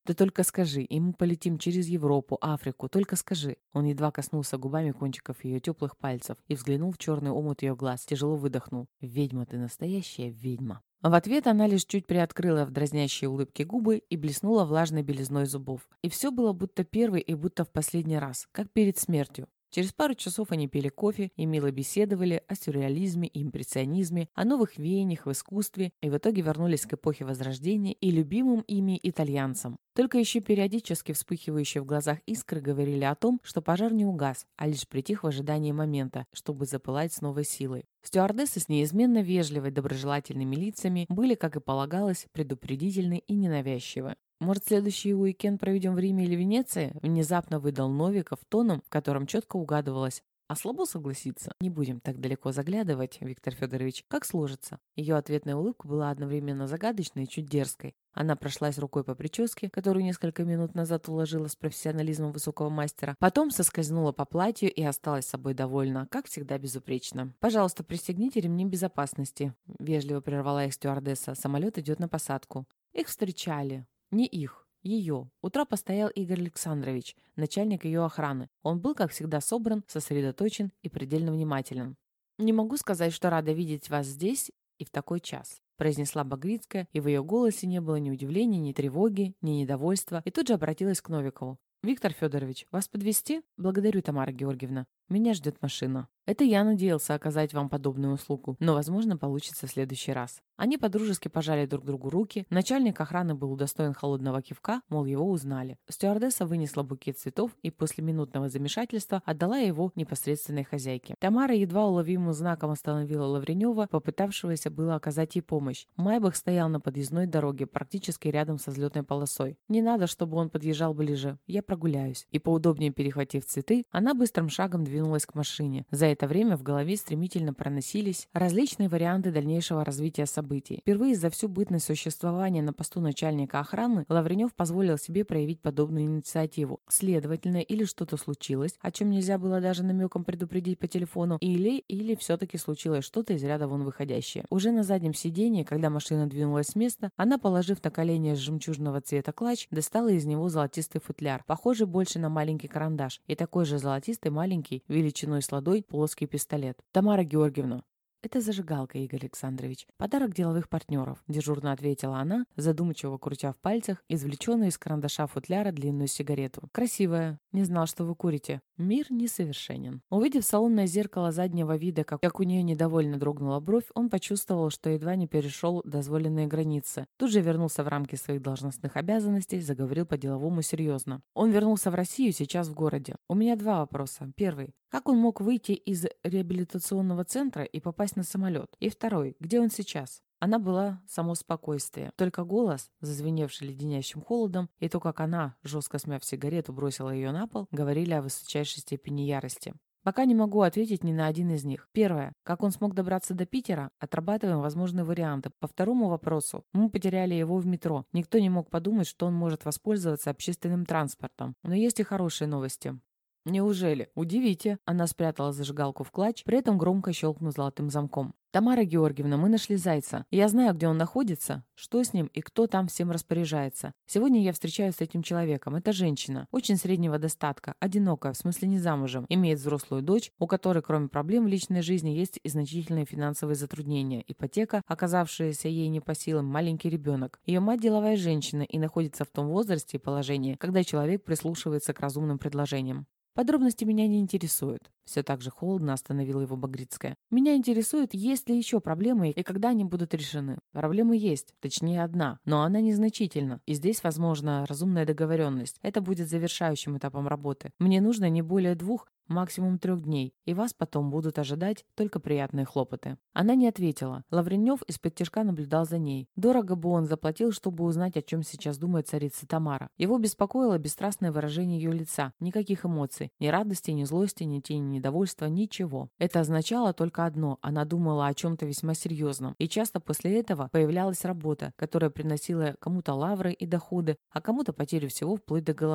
Ты только скажи, и мы полетим через Европу, Африку, только скажи». Он едва коснулся губами кончиков ее теплых пальцев и взглянул в черный омут ее глаз, тяжело выдохнул. «Ведьма ты, настоящая ведьма». В ответ она лишь чуть приоткрыла в дразнящей улыбке губы и блеснула влажной белизной зубов. И все было будто первый и будто в последний раз, как перед смертью. Через пару часов они пили кофе и мило беседовали о сюрреализме и импрессионизме, о новых веяниях в искусстве, и в итоге вернулись к эпохе Возрождения и любимым ими итальянцам. Только еще периодически вспыхивающие в глазах искры говорили о том, что пожар не угас, а лишь притих в ожидании момента, чтобы запылать с новой силой. Стюардессы с неизменно вежливой, доброжелательными лицами были, как и полагалось, предупредительны и ненавязчивы. «Может, следующий уикенд проведем в Риме или Венеции?» Внезапно выдал Новиков тоном, в котором четко угадывалось. «А слабо согласиться? Не будем так далеко заглядывать, Виктор Федорович. Как сложится?» Ее ответная улыбка была одновременно загадочной и чуть дерзкой. Она прошлась рукой по прическе, которую несколько минут назад уложила с профессионализмом высокого мастера, потом соскользнула по платью и осталась собой довольна, как всегда безупречно. «Пожалуйста, пристегните ремни безопасности», — вежливо прервала их стюардесса. «Самолет идет на посадку». Их встречали. Не их, ее. У трапа стоял Игорь Александрович, начальник ее охраны. Он был, как всегда, собран, сосредоточен и предельно внимателен. «Не могу сказать, что рада видеть вас здесь и в такой час», произнесла Багрицкая, и в ее голосе не было ни удивления, ни тревоги, ни недовольства, и тут же обратилась к Новикову. «Виктор Федорович, вас подвезти? Благодарю, Тамара Георгиевна. Меня ждет машина». Это я надеялся оказать вам подобную услугу, но, возможно, получится в следующий раз. Они подружески пожали друг другу руки. Начальник охраны был удостоен холодного кивка, мол, его узнали. Стюардесса вынесла букет цветов и после минутного замешательства отдала его непосредственной хозяйке. Тамара едва уловимым знаком остановила Лавренева, попытавшегося было оказать ей помощь. Майбах стоял на подъездной дороге, практически рядом со взлетной полосой. Не надо, чтобы он подъезжал ближе. Я прогуляюсь. И поудобнее перехватив цветы, она быстрым шагом двинулась к машине. За это время в голове стремительно проносились различные варианты дальнейшего развития событий. Впервые за всю бытность существования на посту начальника охраны Лавренев позволил себе проявить подобную инициативу. Следовательно, или что-то случилось, о чем нельзя было даже намеком предупредить по телефону, или все-таки случилось что-то из ряда вон выходящее. Уже на заднем сидении, когда машина двинулась с места, она, положив на колени жемчужного цвета клатч, достала из него золотистый футляр, похожий больше на маленький карандаш, и такой же золотистый маленький, величиной с ладонь, плоский пистолет. «Тамара Георгиевна». «Это зажигалка, Игорь Александрович. Подарок деловых партнеров», — дежурно ответила она, задумчиво крутя в пальцах извлеченную из карандаша футляра длинную сигарету. «Красивая. Не знал, что вы курите. Мир несовершенен». Увидев салонное зеркало заднего вида, как у нее недовольно дрогнула бровь, он почувствовал, что едва не перешел дозволенные границы. Тут же вернулся в рамки своих должностных обязанностей, заговорил по-деловому серьезно. Он вернулся в Россию, сейчас в городе. У меня два вопроса. Первый. Как он мог выйти из реабилитационного центра и попасть на самолет? И второй. Где он сейчас? Она была само спокойствие. Только голос, зазвеневший леденящим холодом, и то, как она, жестко смяв сигарету, бросила ее на пол, говорили о высочайшей степени ярости. Пока не могу ответить ни на один из них. Первое. Как он смог добраться до Питера? Отрабатываем возможные варианты. По второму вопросу. Мы потеряли его в метро. Никто не мог подумать, что он может воспользоваться общественным транспортом. Но есть и хорошие новости. «Неужели? Удивите!» Она спрятала зажигалку в клатч, при этом громко щелкнув золотым замком. «Тамара Георгиевна, мы нашли Зайца. Я знаю, где он находится, что с ним и кто там всем распоряжается. Сегодня я встречаюсь с этим человеком. Это женщина, очень среднего достатка, одинокая, в смысле не замужем, имеет взрослую дочь, у которой, кроме проблем в личной жизни, есть и значительные финансовые затруднения, ипотека, оказавшаяся ей не по силам, маленький ребенок. Ее мать деловая женщина и находится в том возрасте и положении, когда человек прислушивается к разумным предложениям. Подробности меня не интересуют. Все так же холодно остановила его Багрицкая. Меня интересует, есть ли еще проблемы и когда они будут решены. Проблемы есть, точнее одна, но она незначительна. И здесь возможна разумная договоренность. Это будет завершающим этапом работы. Мне нужно не более 2, максимум 3 дней, и вас потом будут ожидать только приятные хлопоты». Она не ответила. Лавренев из-под наблюдал за ней. Дорого бы он заплатил, чтобы узнать, о чем сейчас думает царица Тамара. Его беспокоило бесстрастное выражение ее лица. Никаких эмоций. Ни радости, ни злости, ни тени недовольства, ничего. Это означало только одно. Она думала о чем-то весьма серьезном. И часто после этого появлялась работа, которая приносила кому-то лавры и доходы, а кому-то потерю всего вплоть до головы.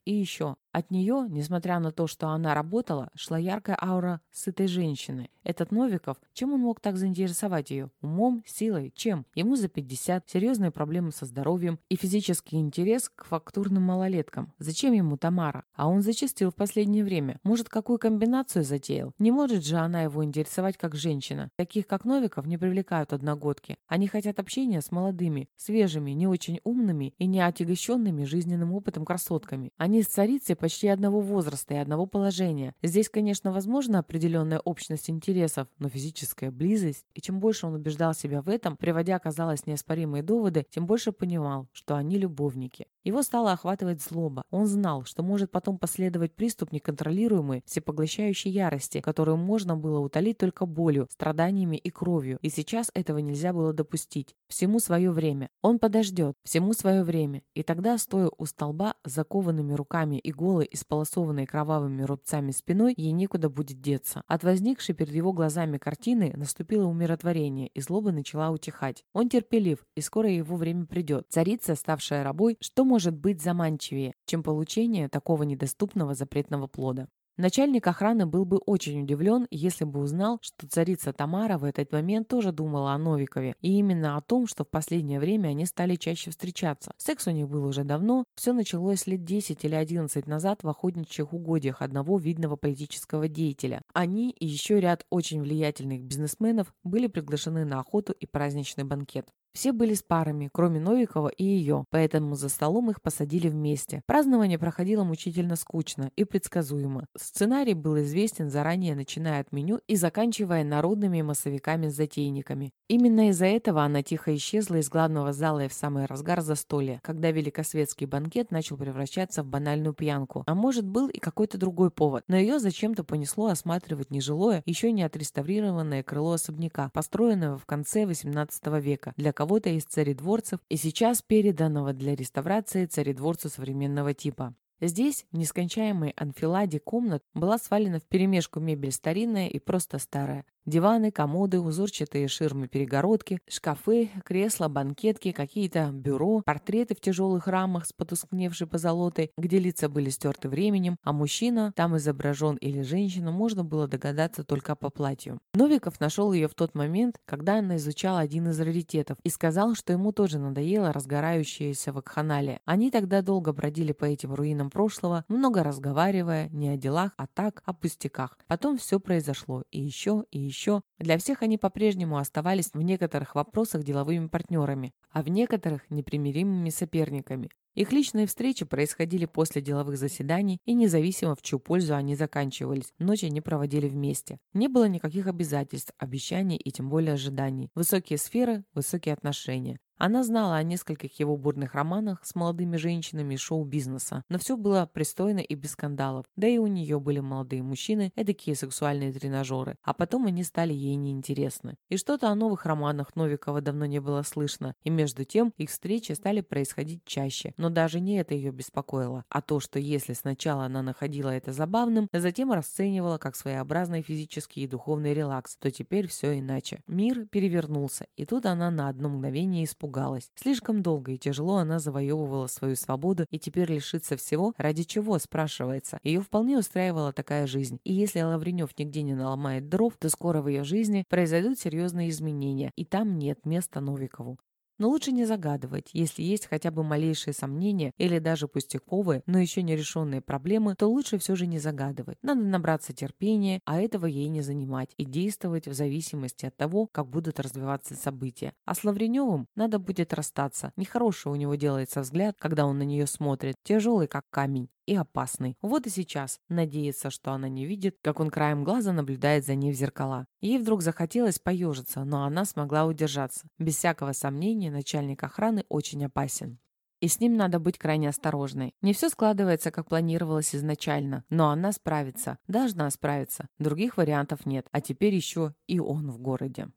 И еще. От нее, несмотря на то, что она работала, шла яркая аура сытой женщины. Этот Новиков, чем он мог так заинтересовать ее? Умом, силой, чем? Ему за 50, серьезные проблемы со здоровьем и физический интерес к фактурным малолеткам. Зачем ему Тамара? А он зачастил в последнее время. Может, какую комбинацию затеял? Не может же она его интересовать как женщина. Таких, как Новиков, не привлекают одногодки. Они хотят общения с молодыми, свежими, не очень умными и не отягощенными жизненным опытом красотками. Они с царицей почти одного возраста и одного положения. Здесь, конечно, возможна определенная общность интересов, но физическая близость. И чем больше он убеждал себя в этом, приводя, казалось, неоспоримые доводы, тем больше понимал, что они любовники. Его стало охватывать злоба. Он знал, что может потом последовать приступ неконтролируемой, всепоглощающей ярости, которую можно было утолить только болью, страданиями и кровью. И сейчас этого нельзя было допустить. Всему свое время. Он подождет. Всему свое время. И тогда, стоя у столба, с закованными руками и голой, исполосованной кровавыми рубцами спиной, ей некуда будет деться. От возникшей перед его глазами картины наступило умиротворение, и злоба начала утихать. Он терпелив, и скоро его время придет. Царица, ставшая рабой, что может быть заманчивее, чем получение такого недоступного запретного плода? Начальник охраны был бы очень удивлен, если бы узнал, что царица Тамара в этот момент тоже думала о Новикове, и именно о том, что в последнее время они стали чаще встречаться. Секс у них был уже давно, все началось лет 10 или 11 назад в охотничьих угодьях одного видного политического деятеля. Они и еще ряд очень влиятельных бизнесменов были приглашены на охоту и праздничный банкет. Все были с парами, кроме Новикова и ее, поэтому за столом их посадили вместе. Празднование проходило мучительно скучно и предсказуемо. Сценарий был известен заранее, начиная от меню и заканчивая народными массовиками-затейниками. Именно из-за этого она тихо исчезла из главного зала и в самый разгар застолья, когда великосветский банкет начал превращаться в банальную пьянку. А может, был и какой-то другой повод, но ее зачем-то понесло осматривать нежилое, еще не отреставрированное крыло особняка, построенного в конце XVIII века для кого-то из царедворцев и сейчас переданного для реставрации царедворцу современного типа. Здесь, в нескончаемой анфиладе комнат, была свалена вперемешку мебель старинная и просто старая. Диваны, комоды, узорчатые ширмы-перегородки, шкафы, кресла, банкетки, какие-то бюро, портреты в тяжелых рамах с потускневшей позолотой, где лица были стерты временем, а мужчина там изображен или женщина, можно было догадаться только по платью. Новиков нашел ее в тот момент, когда она изучала один из раритетов, и сказал, что ему тоже надоело разгорающееся вакханалия. Они тогда долго бродили по этим руинам прошлого, много разговаривая, не о делах, а так, о пустяках. Потом все произошло, и еще, и еще. Для всех они по-прежнему оставались в некоторых вопросах деловыми партнерами, а в некоторых непримиримыми соперниками. Их личные встречи происходили после деловых заседаний, и независимо в чью пользу они заканчивались, ночи они проводили вместе. Не было никаких обязательств, обещаний и тем более ожиданий. Высокие сферы, высокие отношения. Она знала о нескольких его бурных романах с молодыми женщинами из шоу-бизнеса, но все было пристойно и без скандалов. Да и у нее были молодые мужчины, эдакие сексуальные тренажеры, а потом они стали ей неинтересны. И что-то о новых романах Новикова давно не было слышно, и между тем их встречи стали происходить чаще. Но даже не это ее беспокоило, а то, что если сначала она находила это забавным, а затем расценивала как своеобразный физический и духовный релакс, то теперь все иначе. Мир перевернулся, и тут она на одно мгновение испугалась. Слишком долго и тяжело она завоевывала свою свободу, и теперь лишиться всего, ради чего, спрашивается. Ее вполне устраивала такая жизнь, и если Лавренев нигде не наломает дров, то скоро в ее жизни произойдут серьезные изменения, и там нет места Новикову. Но лучше не загадывать. Если есть хотя бы малейшие сомнения или даже пустяковые, но еще не решенные проблемы, то лучше все же не загадывать. Надо набраться терпения, а этого ей не занимать, и действовать в зависимости от того, как будут развиваться события. А с Лавреневым надо будет расстаться. Нехороший у него делается взгляд, когда он на нее смотрит, тяжелый как камень. И опасный. Вот и сейчас надеется, что она не видит, как он краем глаза наблюдает за ней в зеркала. Ей вдруг захотелось поежиться, но она смогла удержаться. Без всякого сомнения, начальник охраны очень опасен. И с ним надо быть крайне осторожной. Не все складывается, как планировалось изначально, но она справится, должна справиться. Других вариантов нет, а теперь еще и он в городе.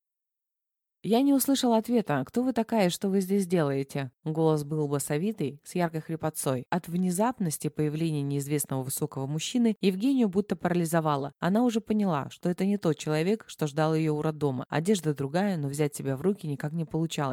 Я не услышал ответа. «Кто вы такая и что вы здесь делаете?» Голос был басовитый, с яркой хрипотцой. От внезапности появления неизвестного высокого мужчины Евгению будто парализовало. Она уже поняла, что это не тот человек, что ждал ее у роддома. Одежда другая, но взять себя в руки никак не получалось.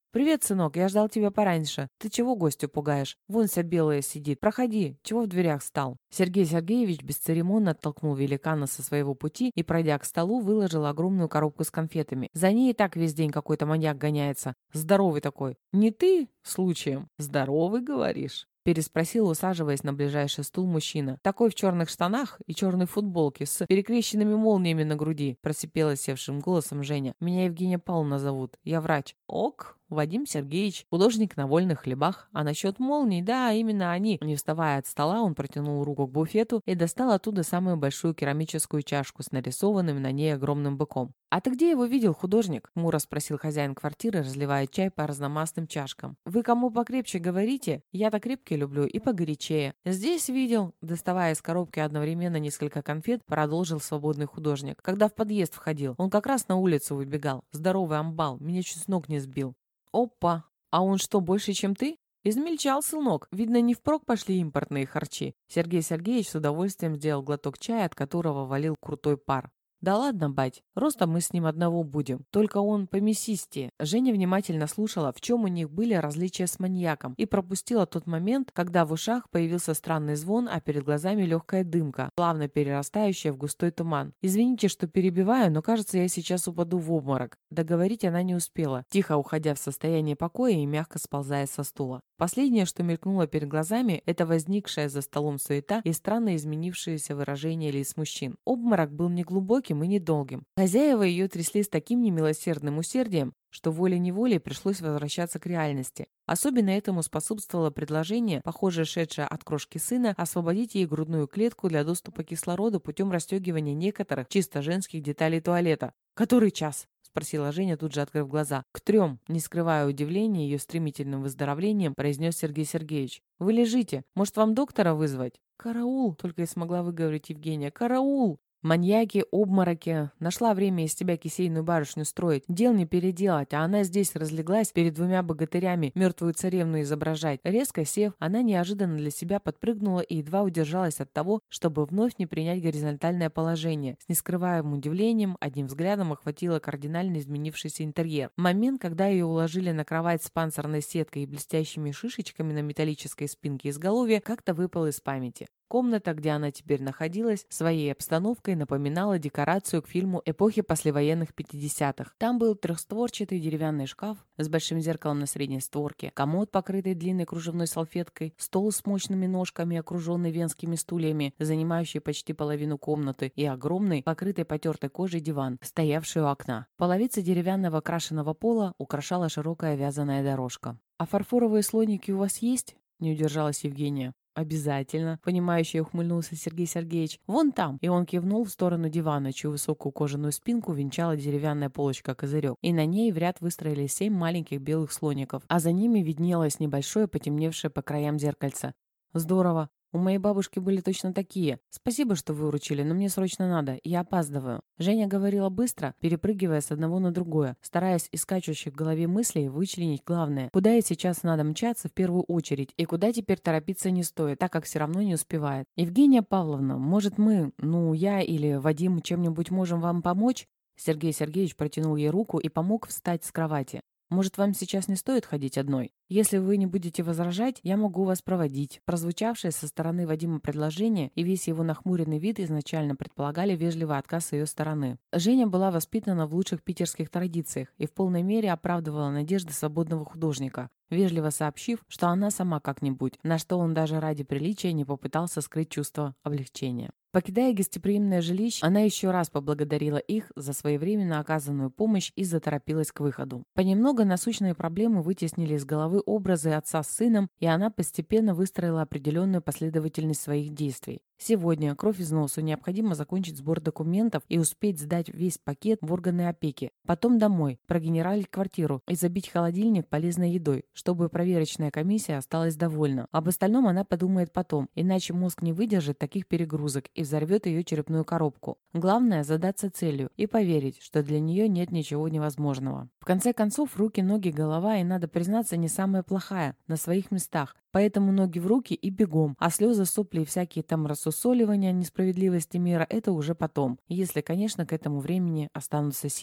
«Привет, сынок, я ждал тебя пораньше. Ты чего гостю пугаешь? Вон вся белая сидит. Проходи. Чего в дверях стал?» Сергей Сергеевич бесцеремонно оттолкнул великана со своего пути и, пройдя к столу, выложил огромную коробку с конфетами. За ней и так весь день какой-то маньяк гоняется. Здоровый такой. «Не ты, случаем? Здоровый, говоришь?» Переспросил, усаживаясь на ближайший стул мужчина. «Такой в черных штанах и черной футболке с перекрещенными молниями на груди», просипела севшим голосом Женя. «Меня Евгения Павловна зовут. Я врач». «Ок, Вадим Сергеевич, художник на вольных хлебах. А насчет молний, да, именно они». Не вставая от стола, он протянул руку к буфету и достал оттуда самую большую керамическую чашку с нарисованным на ней огромным быком. «А ты где его видел, художник?» — хмуро спросил хозяин квартиры, разливая чай по разномастным чашкам. «Вы кому покрепче говорите? Я-то крепкий люблю и погорячее». «Здесь видел», — доставая из коробки одновременно несколько конфет, продолжил свободный художник. «Когда в подъезд входил, он как раз на улицу выбегал. Здоровый амбал, меня чуть с ног не сбил». «Опа! А он что, больше, чем ты?» «Измельчал, сынок. Видно, не впрок пошли импортные харчи». Сергей Сергеевич с удовольствием сделал глоток чая, от которого валил крутой пар. «Да ладно, бать, ростом мы с ним одного будем, только он помесистее». Женя внимательно слушала, в чем у них были различия с маньяком, и пропустила тот момент, когда в ушах появился странный звон, а перед глазами легкая дымка, плавно перерастающая в густой туман. «Извините, что перебиваю, но кажется, я сейчас упаду в обморок». Договорить она не успела, тихо уходя в состояние покоя и мягко сползая со стула. Последнее, что мелькнуло перед глазами, это возникшая за столом суета и странно изменившееся выражение лиц мужчин. Обморок был неглубоким и недолгим. Хозяева ее трясли с таким немилосердным усердием, что волей-неволей пришлось возвращаться к реальности. Особенно этому способствовало предложение, похоже, шедшее от крошки сына, освободить ей грудную клетку для доступа к кислороду путем расстегивания некоторых чисто женских деталей туалета. «Который час?» — спросила Женя, тут же открыв глаза. «К 3, не скрывая удивления ее стремительным выздоровлением, произнес Сергей Сергеевич. «Вы лежите. Может, вам доктора вызвать?» «Караул!» — только и смогла выговорить Евгения. «Караул!» Маньяки, обмороки. Нашла время из тебя кисейную барышню строить. Дел не переделать, а она здесь разлеглась перед 2 богатырями мертвую царевну изображать. Резко сев, она неожиданно для себя подпрыгнула и едва удержалась от того, чтобы вновь не принять горизонтальное положение. С нескрываемым удивлением, одним взглядом охватила кардинально изменившийся интерьер. Момент, когда ее уложили на кровать с панцирной сеткой и блестящими шишечками на металлической спинке изголовья, как-то выпал из памяти. Комната, где она теперь находилась, своей обстановкой напоминала декорацию к фильму эпохи послевоенных 50-х. Там был трехстворчатый деревянный шкаф с большим зеркалом на средней створке, комод, покрытый длинной кружевной салфеткой, стол с мощными ножками, окруженный венскими стульями, занимающий почти половину комнаты, и огромный, покрытый потертой кожей диван, стоявший у окна. Половица деревянного крашеного пола украшала широкая вязаная дорожка. «А фарфоровые слоники у вас есть?» — не удержалась Евгения. «Обязательно», — понимающе ухмыльнулся Сергей Сергеевич. «Вон там». И он кивнул в сторону дивана, чью высокую кожаную спинку венчала деревянная полочка-козырек. И на ней в ряд выстроились 7 маленьких белых слоников, а за ними виднелось небольшое, потемневшее по краям зеркальце. «Здорово. У моей бабушки были точно такие. Спасибо, что выручили, но мне срочно надо. Я опаздываю». Женя говорила быстро, перепрыгивая с одного на другое, стараясь из скачущих в голове мыслей вычленить главное. Куда ей сейчас надо мчаться в первую очередь, и куда теперь торопиться не стоит, так как все равно не успевает. «Евгения Павловна, может мы, я или Вадим чем-нибудь можем вам помочь?» Сергей Сергеевич протянул ей руку и помог встать с кровати. «Может, вам сейчас не стоит ходить одной? Если вы не будете возражать, я могу вас проводить». Прозвучавшее со стороны Вадима предложение и весь его нахмуренный вид изначально предполагали вежливый отказ с ее стороны. Женя была воспитана в лучших питерских традициях и в полной мере оправдывала надежды свободного художника, вежливо сообщив, что она сама как-нибудь, на что он даже ради приличия не попытался скрыть чувство облегчения. Покидая гостеприимное жилище, она еще раз поблагодарила их за своевременно оказанную помощь и заторопилась к выходу. Понемногу насущные проблемы вытеснили из головы образы отца с сыном, и она постепенно выстроила определенную последовательность своих действий. Сегодня, кровь из носу, необходимо закончить сбор документов и успеть сдать весь пакет в органы опеки. Потом домой, прогенералить квартиру и забить холодильник полезной едой, чтобы проверочная комиссия осталась довольна. Об остальном она подумает потом, иначе мозг не выдержит таких перегрузок и взорвет ее черепную коробку. Главное – задаться целью и поверить, что для нее нет ничего невозможного. В конце концов, руки, ноги, голова, и, надо признаться, не самая плохая, на своих местах. Поэтому ноги в руки и бегом, а слезы, сопли и всякие там рассусоливания о несправедливости мира – это уже потом, если, конечно, к этому времени останутся силы.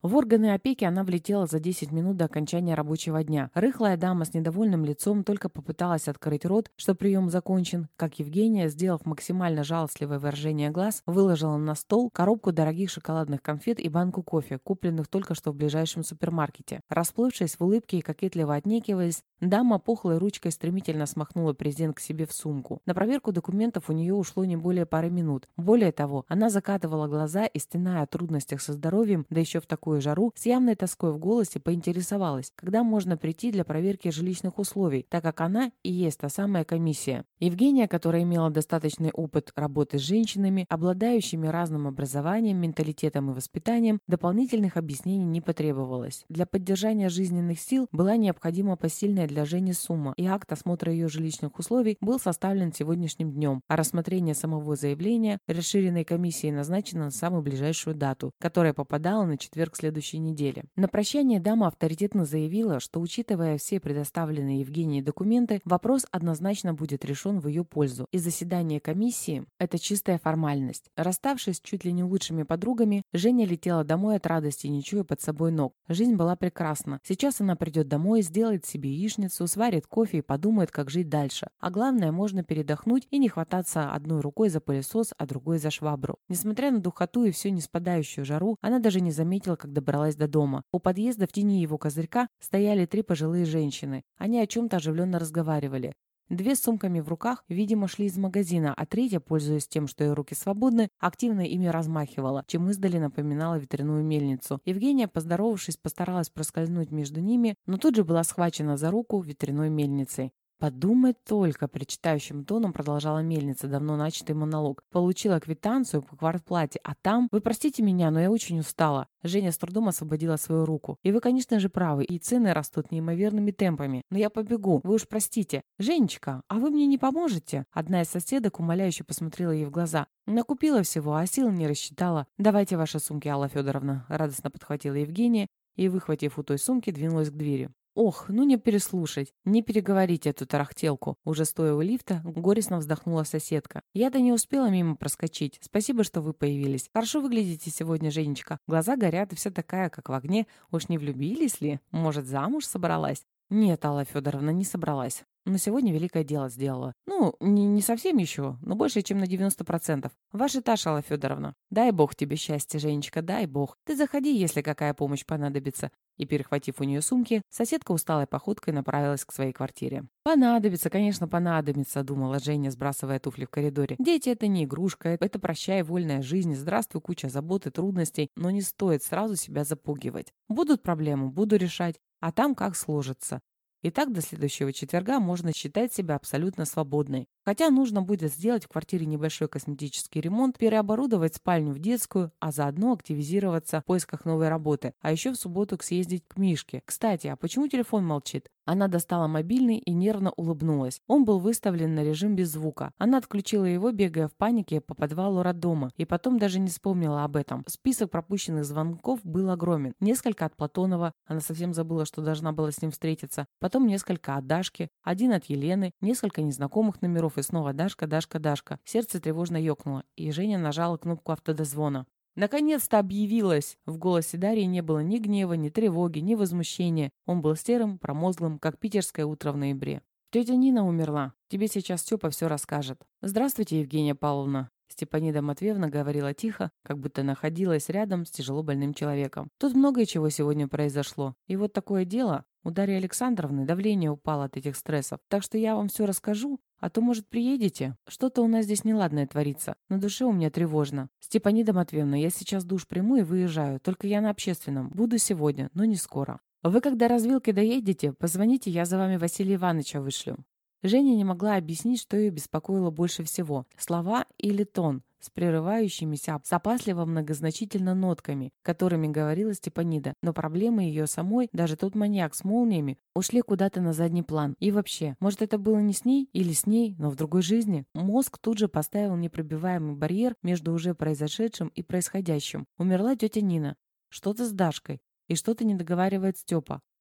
В органы опеки она влетела за 10 минут до окончания рабочего дня. Рыхлая дама с недовольным лицом только попыталась открыть рот, что прием закончен, как Евгения, сделав максимально жалостливое выражение глаз, выложила на стол коробку дорогих шоколадных конфет и банку кофе, купленных только что в ближайшем супермаркете. Расплывшись в улыбке и кокетливо отнекиваясь, дама пухлой ручкой стремительно смахнула презент к себе в сумку. На проверку документов у нее ушло не более пары минут. Более того, она закатывала глаза и, стеная о трудностях со здоровьем, да еще в такую жару, с явной тоской в голосе поинтересовалась, когда можно прийти для проверки жилищных условий, так как она и есть та самая комиссия. Евгения, которая имела достаточный опыт работы с женщинами, обладающими разным образованием, менталитетом и воспитанием, дополнительных объяснений не потребовалось. Для поддержания жизненных сил была необходима посильная для Жени сумма, и акт осмотра ее жилищных условий был составлен сегодняшним днем, а рассмотрение самого заявления расширенной комиссией назначено на самую ближайшую дату, которая попадала на четверг следующей недели. На прощание дама авторитетно заявила, что, учитывая все предоставленные Евгении документы, вопрос однозначно будет решен в ее пользу, и заседание комиссии – это чистая формальность. Расставшись чуть ли не лучшими подругами, Женя летела домой от радости, не чуя под собой ног. Жизнь была прекрасна. Сейчас она придет домой, сделает себе яичницу, сварит кофе и подумает, как жить дальше. А главное, можно передохнуть и не хвататься одной рукой за пылесос, а другой за швабру. Несмотря на духоту и всю неспадающую жару, она даже не заметила, как добралась до дома. У подъезда в тени его козырька стояли 3 пожилые женщины. Они о чем-то оживленно разговаривали. 2 с сумками в руках, видимо, шли из магазина, а 3, пользуясь тем, что ее руки свободны, активно ими размахивала, чем издали напоминала ветряную мельницу. Евгения, поздоровавшись, постаралась проскользнуть между ними, но тут же была схвачена за руку ветряной мельницей. «Подумать только», — причитающим тоном продолжала мельница давно начатый монолог. «Получила квитанцию по квартплате, а там... Вы простите меня, но я очень устала». Женя с трудом освободила свою руку. «И вы, конечно же, правы, и цены растут неимоверными темпами. Но я побегу, вы уж простите. Женечка, а вы мне не поможете?» Одна из соседок умоляюще посмотрела ей в глаза. «Накупила всего, а сил не рассчитала. Давайте ваши сумки, Алла Федоровна», — радостно подхватила Евгения и, выхватив у той сумки, двинулась к двери. «Ох, ну не переслушать, не переговорить эту тарахтелку!» Уже стоя у лифта, горестно вздохнула соседка. «Я-то не успела мимо проскочить. Спасибо, что вы появились. Хорошо выглядите сегодня, Женечка. Глаза горят и вся такая, как в огне. Уж не влюбились ли? Может, замуж собралась?» «Нет, Алла Федоровна, не собралась. Но сегодня великое дело сделала. Ну, не совсем еще, но больше, чем на 90%. Ваш этаж, Алла Федоровна. Дай бог тебе счастья, Женечка, дай бог. Ты заходи, если какая помощь понадобится». И, перехватив у нее сумки, соседка усталой походкой направилась к своей квартире. «Понадобится, конечно, понадобится», — думала Женя, сбрасывая туфли в коридоре. «Дети — это не игрушка, это прощай, вольная жизнь, здравствуй, куча забот и трудностей, но не стоит сразу себя запугивать. Будут проблемы, буду решать, а там как сложится». И так до следующего четверга можно считать себя абсолютно свободной. Хотя нужно будет сделать в квартире небольшой косметический ремонт, переоборудовать спальню в детскую, а заодно активизироваться в поисках новой работы. А еще в субботу съездить к Мишке. Кстати, а почему телефон молчит? Она достала мобильный и нервно улыбнулась. Он был выставлен на режим без звука. Она отключила его, бегая в панике по подвалу роддома, и потом даже не вспомнила об этом. Список пропущенных звонков был огромен. Несколько от Платонова, она совсем забыла, что должна была с ним встретиться. Потом несколько от Дашки, один от Елены, несколько незнакомых номеров и снова Дашка, Дашка, Дашка. Сердце тревожно ёкнуло, и Женя нажала кнопку автодозвона. «Наконец-то объявилась!» В голосе Дарьи не было ни гнева, ни тревоги, ни возмущения. Он был серым, промозглым, как питерское утро в ноябре. «Тетя Нина умерла. Тебе сейчас Степа все расскажет». «Здравствуйте, Евгения Павловна». Степанида Матвеевна говорила тихо, как будто находилась рядом с тяжело больным человеком. «Тут многое чего сегодня произошло. И вот такое дело. У Дарьи Александровны давление упало от этих стрессов. Так что я вам все расскажу, а то, может, приедете? Что-то у нас здесь неладное творится. На душе у меня тревожно. Степанида Матвеевна, я сейчас душ приму и выезжаю. Только я на общественном. Буду сегодня, но не скоро. Вы, когда развилки доедете, позвоните, я за вами Василия Ивановича вышлю». Женя не могла объяснить, что ее беспокоило больше всего. Слова или тон с прерывающимися, с опасливо-многозначительно нотками, которыми говорила Степанида. Но проблемы ее самой, даже тот маньяк с молниями, ушли куда-то на задний план. И вообще, может, это было не с ней или с ней, но в другой жизни? Мозг тут же поставил непробиваемый барьер между уже произошедшим и происходящим. Умерла тетя Нина. Что-то с Дашкой. И что-то не договаривает Степа.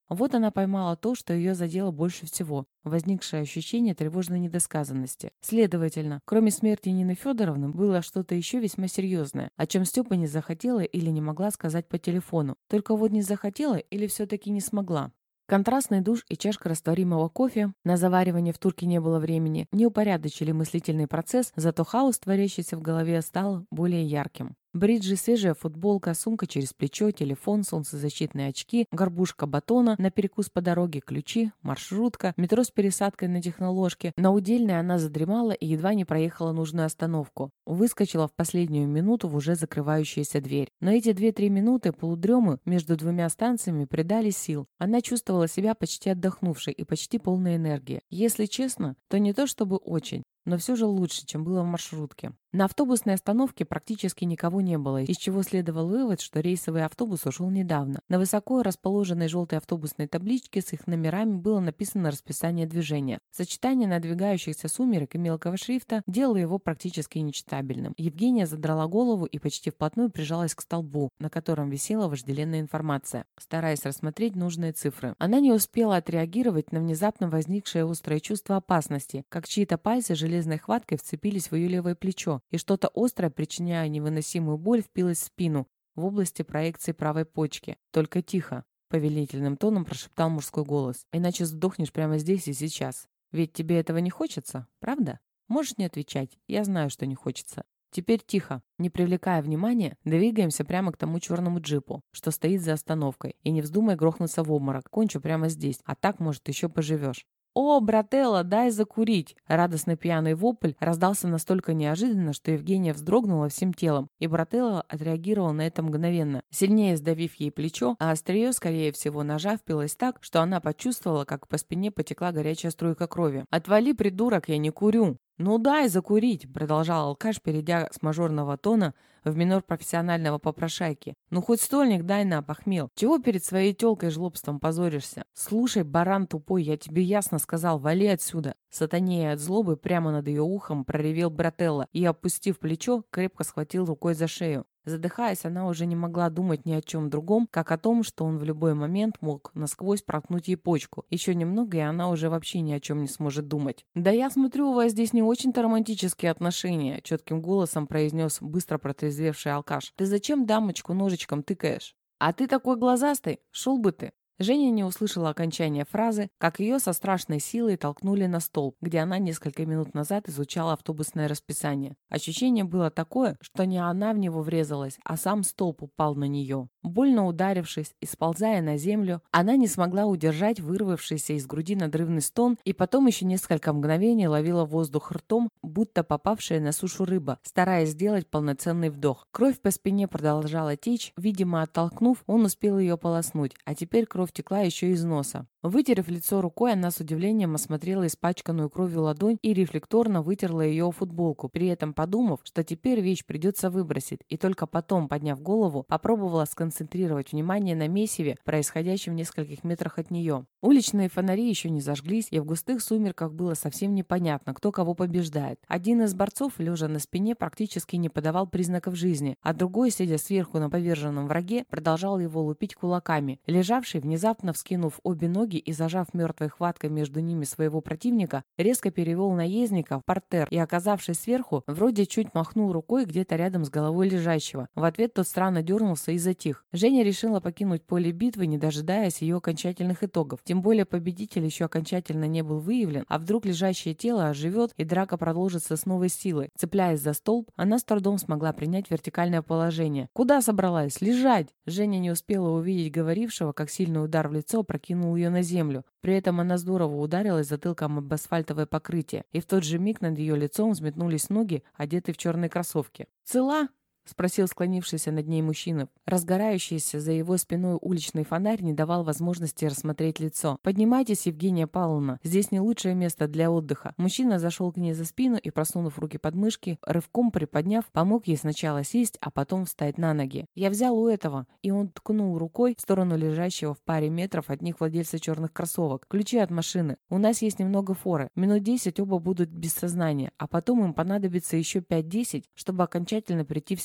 Вот она поймала то, что ее задело больше всего — возникшее ощущение тревожной недосказанности. Следовательно, кроме смерти Нины Федоровны, было что-то еще весьма серьезное, о чем Степа не захотела или не могла сказать по телефону. Только вот не захотела или все-таки не смогла. Контрастный душ и чашка растворимого кофе, на заваривание в турке не было времени, не упорядочили мыслительный процесс, зато хаос, творящийся в голове, стал более ярким. Бриджи, свежая футболка, сумка через плечо, телефон, солнцезащитные очки, горбушка батона, на перекус по дороге, ключи, маршрутка, метро с пересадкой на техноложке. На Удельной она задремала и едва не проехала нужную остановку. Выскочила в последнюю минуту в уже закрывающуюся дверь. Но эти 2-3 минуты полудремы между двумя станциями придали сил. Она чувствовала себя почти отдохнувшей и почти полной энергии. Если честно, то не то чтобы очень, но все же лучше, чем было в маршрутке. На автобусной остановке практически никого не было, из чего следовал вывод, что рейсовый автобус ушел недавно. На высоко расположенной желтой автобусной табличке с их номерами было написано расписание движения. Сочетание надвигающихся сумерек и мелкого шрифта делало его практически нечитабельным. Евгения задрала голову и почти вплотную прижалась к столбу, на котором висела вожделенная информация, стараясь рассмотреть нужные цифры. Она не успела отреагировать на внезапно возникшее острое чувство опасности, как чьи-то пальцы железной хваткой вцепились в ее левое плечо, и что-то острое, причиняя невыносимую боль, впилось в спину, в области проекции правой почки. «Только тихо», — повелительным тоном прошептал мужской голос. «Иначе сдохнешь прямо здесь и сейчас. Ведь тебе этого не хочется, правда? Можешь не отвечать, я знаю, что не хочется. Теперь тихо, не привлекая внимания, двигаемся прямо к тому черному джипу, что стоит за остановкой, и не вздумай грохнуться в обморок, кончу прямо здесь, а так, может, еще поживешь». «О, брателло, дай закурить!» Радостный пьяный вопль раздался настолько неожиданно, что Евгения вздрогнула всем телом, и брателло отреагировал на это мгновенно, сильнее сдавив ей плечо, а острие, скорее всего, ножа впилось так, что она почувствовала, как по спине потекла горячая струйка крови. «Отвали, придурок, я не курю!» «Ну дай закурить!» — продолжал алкаш, перейдя с мажорного тона в минор профессионального попрошайки. «Ну хоть стольник дай на, похмел. Чего перед своей тёлкой жлобством позоришься? Слушай, баран тупой, я тебе ясно сказал, вали отсюда!» Сатанея от злобы прямо над ее ухом проревел брателло и, опустив плечо, крепко схватил рукой за шею. Задыхаясь, она уже не могла думать ни о чем другом, как о том, что он в любой момент мог насквозь проткнуть ей почку. Еще немного, и она уже вообще ни о чем не сможет думать. «Да я смотрю, у вас здесь не очень-то романтические отношения», — четким голосом произнес быстро протрезвевший алкаш. «Ты зачем дамочку ножичком тыкаешь? А ты такой глазастый, шел бы ты». Женя не услышала окончания фразы, как ее со страшной силой толкнули на столб, где она несколько минут назад изучала автобусное расписание. Ощущение было такое, что не она в него врезалась, а сам столб упал на нее. Больно ударившись и сползая на землю, она не смогла удержать вырвавшийся из груди надрывный стон и потом еще несколько мгновений ловила воздух ртом, будто попавшая на сушу рыба, стараясь сделать полноценный вдох. Кровь по спине продолжала течь, видимо, оттолкнув, он успел ее полоснуть, а теперь кровь текла еще из носа. Вытерев лицо рукой, она с удивлением осмотрела испачканную кровью ладонь и рефлекторно вытерла ее о футболку, при этом подумав, что теперь вещь придется выбросить, и только потом, подняв голову, попробовала сконцентрировать внимание на месиве, происходящем в нескольких метрах от нее. Уличные фонари еще не зажглись, и в густых сумерках было совсем непонятно, кто кого побеждает. Один из борцов, лежа на спине, практически не подавал признаков жизни, а другой, сидя сверху на поверженном враге, продолжал его лупить кулаками. Лежавший, внезапно вскинув обе ноги и зажав мертвой хваткой между ними своего противника, резко перевел наездника в партер и, оказавшись сверху, вроде чуть махнул рукой где-то рядом с головой лежащего. В ответ тот странно дернулся и затих. Женя решила покинуть поле битвы, не дожидаясь ее окончательных итогов. Тем более победитель еще окончательно не был выявлен, а вдруг лежащее тело оживет и драка продолжится с новой силой. Цепляясь за столб, она с трудом смогла принять вертикальное положение. «Куда собралась? Лежать!» Женя не успела увидеть говорившего, как сильный удар в лицо прокинул ее на землю. При этом она здорово ударилась затылком об асфальтовое покрытие, и в тот же миг над ее лицом взметнулись ноги, одетые в черные кроссовки. «Цела?» — спросил склонившийся над ней мужчина. Разгорающийся за его спиной уличный фонарь не давал возможности рассмотреть лицо. «Поднимайтесь, Евгения Павловна, здесь не лучшее место для отдыха». Мужчина зашел к ней за спину и, просунув руки под мышки, рывком приподняв, помог ей сначала сесть, а потом встать на ноги. «Я взял у этого», и он ткнул рукой в сторону лежащего в паре метров от них владельца черных кроссовок. «Ключи от машины. У нас есть немного форы. Минут 10 оба будут без сознания, а потом им понадобится еще 5-10, чтобы окончательно прийти в себя.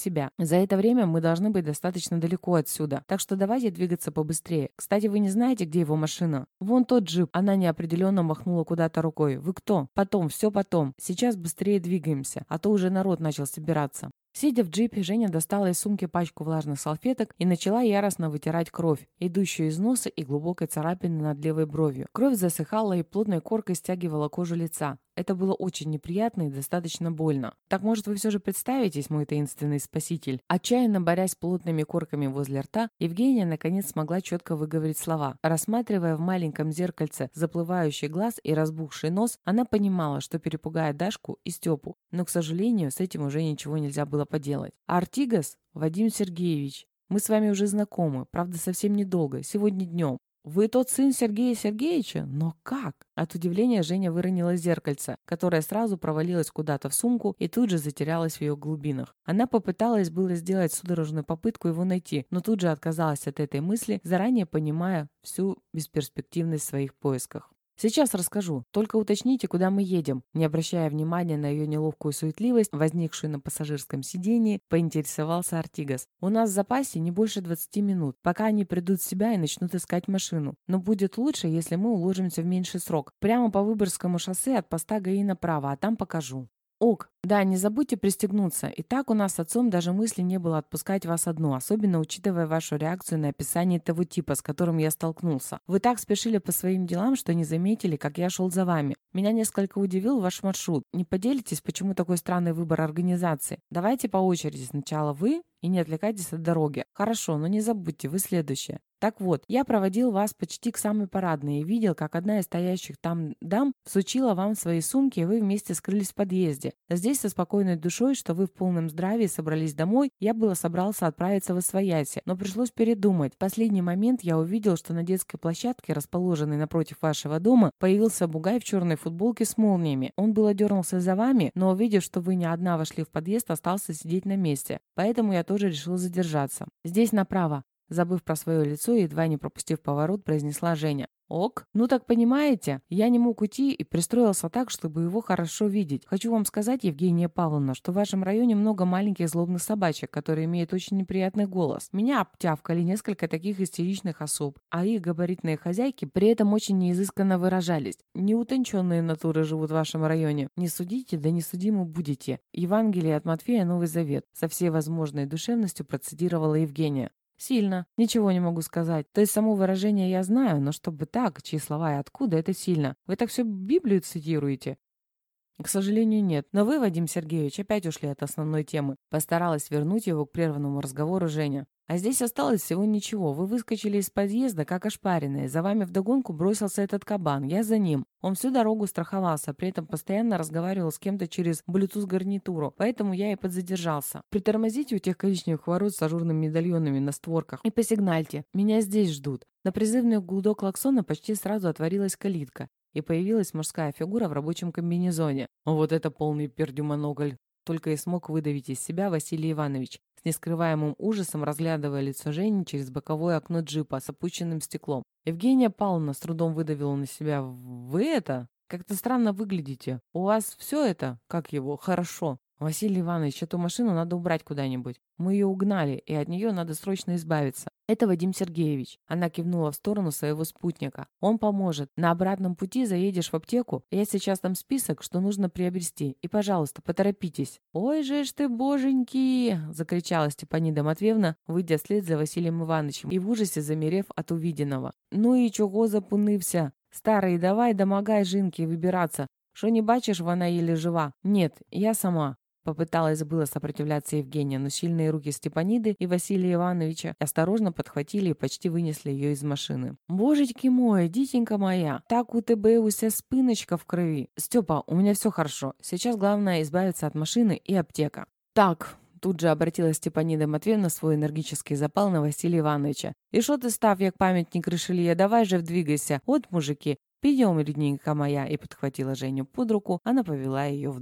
себя. За это время мы должны быть достаточно далеко отсюда. Так что давайте двигаться побыстрее. Кстати, вы не знаете, где его машина? Вон тот джип. Она неопределенно махнула куда-то рукой. Вы кто? Потом, все потом. Сейчас быстрее двигаемся, а то уже народ начал собираться. Сидя в джипе, Женя достала из сумки пачку влажных салфеток и начала яростно вытирать кровь, идущую из носа и глубокой царапины над левой бровью. Кровь засыхала и плотной коркой стягивала кожу лица. Это было очень неприятно и достаточно больно. Так, может, вы все же представитесь, мой таинственный спаситель? Отчаянно борясь с плотными корками возле рта, Евгения наконец смогла четко выговорить слова. Рассматривая в маленьком зеркальце заплывающий глаз и разбухший нос, она понимала, что перепугает Дашку и Степу. Но, к сожалению, с этим уже ничего нельзя было поделать. Артигас Вадим Сергеевич. Мы с вами уже знакомы, правда, совсем недолго, сегодня днем. «Вы тот сын Сергея Сергеевича? Но как?» От удивления Женя выронила зеркальце, которое сразу провалилось куда-то в сумку и тут же затерялось в ее глубинах. Она попыталась было сделать судорожную попытку его найти, но тут же отказалась от этой мысли, заранее понимая всю бесперспективность в своих поисках. «Сейчас расскажу. Только уточните, куда мы едем». Не обращая внимания на ее неловкую суетливость, возникшую на пассажирском сидении, поинтересовался Артигас. «У нас в запасе не больше 20 минут, пока они придут в себя и начнут искать машину. Но будет лучше, если мы уложимся в меньший срок. Прямо по Выборгскому шоссе от поста ГАИ направо, а там покажу». «Ок, да, не забудьте пристегнуться. И так у нас с отцом даже мысли не было отпускать вас одну, особенно учитывая вашу реакцию на описание того типа, с которым я столкнулся. Вы так спешили по своим делам, что не заметили, как я шел за вами. Меня несколько удивил ваш маршрут. Не поделитесь, почему такой странный выбор организации? Давайте по очереди. Сначала вы и не отвлекайтесь от дороги. Хорошо, но не забудьте, вы следующие. Так вот, я проводил вас почти к самой парадной и видел, как одна из стоящих там дам всучила вам свои сумки, и вы вместе скрылись в подъезде. Здесь со спокойной душой, что вы в полном здравии собрались домой, я было собрался отправиться в Освояси, но пришлось передумать. В последний момент я увидел, что на детской площадке, расположенной напротив вашего дома, появился бугай в черной футболке с молниями. Он было дернулся за вами, но увидев, что вы не одна вошли в подъезд, остался сидеть на месте. Поэтому я тоже решил задержаться. Здесь направо. Забыв про свое лицо и едва не пропустив поворот, произнесла Женя. «Ок. Ну так понимаете, я не мог уйти и пристроился так, чтобы его хорошо видеть. Хочу вам сказать, Евгения Павловна, что в вашем районе много маленьких злобных собачек, которые имеют очень неприятный голос. Меня обтявкали несколько таких истеричных особ, а их габаритные хозяйки при этом очень неизысканно выражались. Неутонченные натуры живут в вашем районе. Не судите, да не судимы будете». Евангелие от Матфея, Новый Завет. Со всей возможной душевностью процитировала Евгения. «Сильно. Ничего не могу сказать. То есть само выражение я знаю, но чтобы так, чьи слова и откуда, это сильно. Вы так всю Библию цитируете?» «К сожалению, нет. Но вы, Вадим Сергеевич, опять ушли от основной темы». Постаралась вернуть его к прерванному разговору Женя. «А здесь осталось всего ничего. Вы выскочили из подъезда, как ошпаренные. За вами вдогонку бросился этот кабан. Я за ним. Он всю дорогу страховался, при этом постоянно разговаривал с кем-то через Bluetooth-гарнитуру. Поэтому я и подзадержался. Притормозите у тех коричневых ворот с ажурными медальонами на створках и посигнальте. Меня здесь ждут». На призывный гудок клаксона почти сразу отворилась калитка, и появилась мужская фигура в рабочем комбинезоне. Вот это полный пердюмоноголь. Только и смог выдавить из себя Василий Иванович, с нескрываемым ужасом разглядывая лицо Жени через боковое окно джипа с опущенным стеклом. «Евгения Павловна», с трудом выдавила на себя, «вы это? Как-то странно выглядите. У вас все это, как его, хорошо». «Василий Иванович, эту машину надо убрать куда-нибудь. Мы ее угнали, и от нее надо срочно избавиться. Это Вадим Сергеевич». Она кивнула в сторону своего спутника. «Он поможет. На обратном пути заедешь в аптеку. Я сейчас дам список, что нужно приобрести. И, пожалуйста, поторопитесь». «Ой же ж ты, боженьки!» — закричала Степанида Матвеевна, выйдя вслед за Василием Ивановичем и в ужасе замерев от увиденного. «Ну и чого запунився? Старий, давай домогай жінки выбираться. Что не бачишь, вона еле жива?» «Нет, я сама». Попыталась было сопротивляться Евгения, но сильные руки Степаниды и Василия Ивановича осторожно подхватили и почти вынесли ее из машины. «Божечки мой, дитенька моя, так у тебя уся спиночка в крови. Степа, у меня все хорошо. Сейчас главное избавиться от машины и аптека». «Так», — тут же обратилась Степанида Матвеевна свой энергический запал на Василия Ивановича. «И шо ты став, як памятник Ришелье, давай же вдвигайся. Вот, мужики, пойдем, рідненька моя», и подхватила Женю под руку, она повела ее в дом.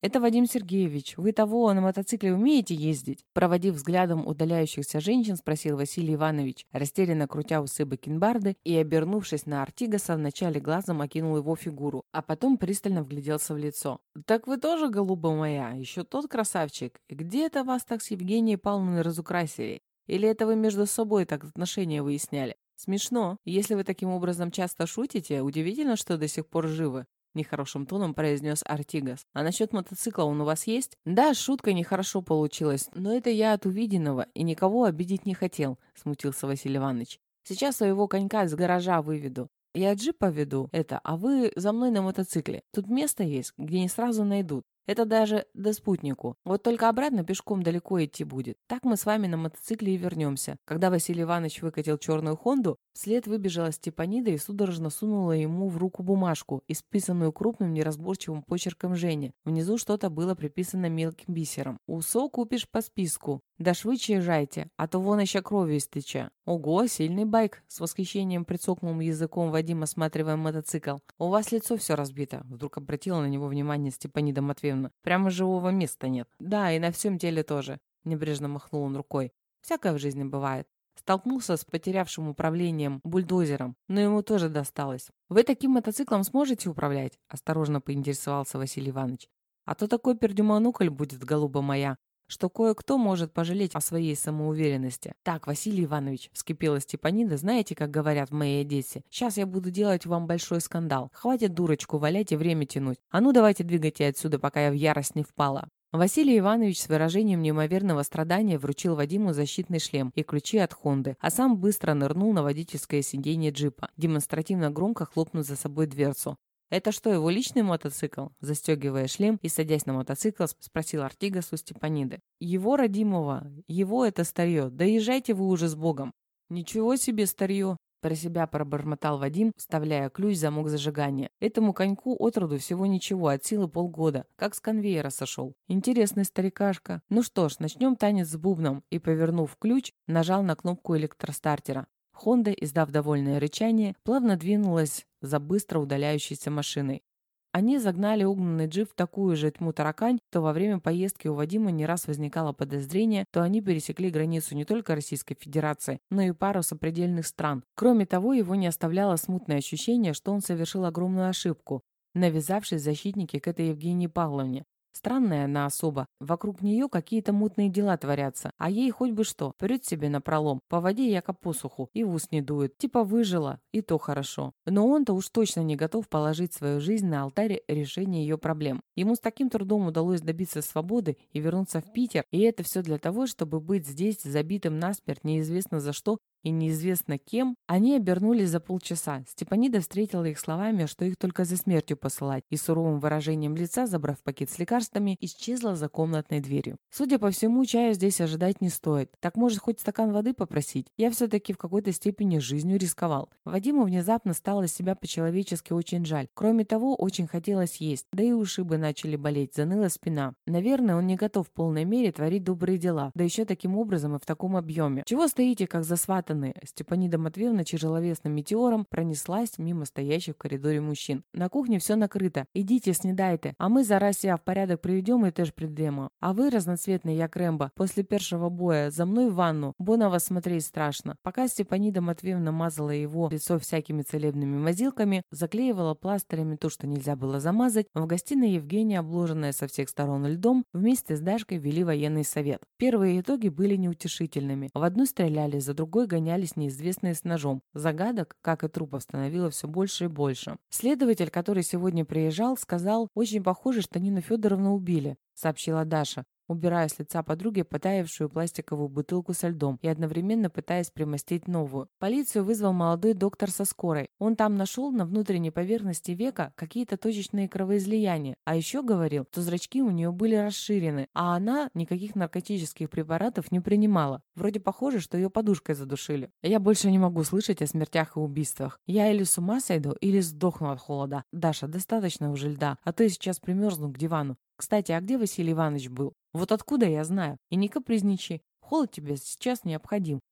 «Это Вадим Сергеевич. Вы того на мотоцикле умеете ездить?» Проводив взглядом удаляющихся женщин, спросил Василий Иванович, растерянно крутя усы бакенбарды и, обернувшись на Артигаса, вначале глазом окинул его фигуру, а потом пристально вгляделся в лицо. «Так вы тоже, голуба моя, еще тот красавчик? Где это вас так с Евгенией Павловной разукрасили? Или это вы между собой так отношения выясняли? Смешно. Если вы таким образом часто шутите, удивительно, что до сих пор живы». Нехорошим тоном произнес Артигас. «А насчет мотоцикла он у вас есть?» «Да, шутка нехорошо получилась, но это я от увиденного и никого обидеть не хотел», смутился Василий Иванович. «Сейчас своего конька из гаража выведу. Я джип поведу, а вы за мной на мотоцикле. Тут место есть, где не сразу найдут. Это даже до спутнику. Вот только обратно пешком далеко идти будет. Так мы с вами на мотоцикле и вернемся». Когда Василий Иванович выкатил черную Хонду, вслед выбежала Степанида и судорожно сунула ему в руку бумажку, исписанную крупным неразборчивым почерком Жени. Внизу что-то было приписано мелким бисером. «Усо купишь по списку. Да швыдче езжайте, а то вон еще кровью истеча». «Ого, сильный байк!» — с восхищением прицокнул языком Вадим, осматривая мотоцикл. «У вас лицо все разбито», — вдруг обратила на него внимание Степанида Матвеевна. «Прямо живого места нет». «Да, и на всем теле тоже», — небрежно махнул он рукой. «Всякое в жизни бывает». Столкнулся с потерявшим управлением бульдозером, но ему тоже досталось. «Вы таким мотоциклом сможете управлять?» — осторожно поинтересовался Василий Иванович. «А то такой пердюманукль будет, голуба моя, что кое-кто может пожалеть о своей самоуверенности». «Так, Василий Иванович», — вскипела Степанида, «знаете, как говорят в моей Одессе, сейчас я буду делать вам большой скандал. Хватит дурочку валять и время тянуть. А ну давайте двигайте отсюда, пока я в ярость не впала». Василий Иванович с выражением неимоверного страдания вручил Вадиму защитный шлем и ключи от Хонды, а сам быстро нырнул на водительское сиденье джипа, демонстративно громко хлопнув за собой дверцу. «Это что, его личный мотоцикл?» Застегивая шлем и садясь на мотоцикл, спросил Артигас у Степаниды. «Его, родимого, его это старье. Да езжайте вы уже с Богом». «Ничего себе старье!» Про себя пробормотал Вадим, вставляя ключ в замок зажигания. Этому коньку отроду всего ничего, от силы полгода, как с конвейера сошел. Интересный старикашка. Ну что ж, начнем танец с бубном. И, повернув ключ, нажал на кнопку электростартера. Хонда, издав довольное рычание, плавно двинулась за быстро удаляющейся машиной. Они загнали угнанный джип в такую же тьму таракань, что во время поездки у Вадима не раз возникало подозрение, то они пересекли границу не только Российской Федерации, но и пару сопредельных стран. Кроме того, его не оставляло смутное ощущение, что он совершил огромную ошибку, навязавшись защитнике к этой Евгении Павловне. Странная она особа. Вокруг нее какие-то мутные дела творятся, а ей хоть бы что, прет себе напролом, по воде яко посуху, и в ус не дует. Типа выжила, и то хорошо. Но он-то уж точно не готов положить свою жизнь на алтарь решения ее проблем. Ему с таким трудом удалось добиться свободы и вернуться в Питер, и это все для того, чтобы быть здесь забитым насмерть неизвестно за что и неизвестно кем. Они обернулись за полчаса. Степанида встретила их словами, что их только за смертью посылать, и суровым выражением лица, забрав пакет с лекарствами, исчезла за комнатной дверью. «Судя по всему, чая здесь ожидать не стоит. Так может хоть стакан воды попросить? Я все-таки в какой-то степени жизнью рисковал». Вадиму внезапно стало себя по-человечески очень жаль. Кроме того, очень хотелось есть, да и ушибы начали болеть, заныла спина. Наверное, он не готов в полной мере творить добрые дела, да еще таким образом и в таком объеме. «Чего стоите, как засватанные?» Степанида Матвеевна тяжеловесным метеором пронеслась мимо стоящих в коридоре мужчин. «На кухне все накрыто. Идите, снедайте, а мы зараз себя в порядок приведем и теж придемо. А вы, разноцветный як Рэмбо, после першего боя, за мной в ванну, бо на вас смотреть страшно». Пока Степанида Матвеевна мазала его лицо всякими целебными мазилками, заклеивала пластырями то, что нельзя было замазать, в гостиной Евгения, обложенная со всех сторон льдом, вместе с Дашкой вели военный совет. Первые итоги были неутешительными. В одну стреляли, за другой гонялись неизвестные с ножом. Загадок, как и трупов, становилось все больше и больше. Следователь, который сегодня приезжал, сказал: «Очень похоже, что Нину Федоровну убили», — сообщила Даша, убирая с лица подруги потаявшую пластиковую бутылку со льдом и одновременно пытаясь примостить новую. Полицию вызвал молодой доктор со скорой. Он там нашел на внутренней поверхности века какие-то точечные кровоизлияния, а еще говорил, что зрачки у нее были расширены, а она никаких наркотических препаратов не принимала. Вроде похоже, что ее подушкой задушили. Я больше не могу слышать о смертях и убийствах. Я или с ума сойду, или сдохну от холода. Даша, достаточно уже льда, а то я сейчас примерзну к дивану. Кстати, а где Василий Иванович был? Вот откуда я знаю? И не капризничай. Холод тебе сейчас необходим.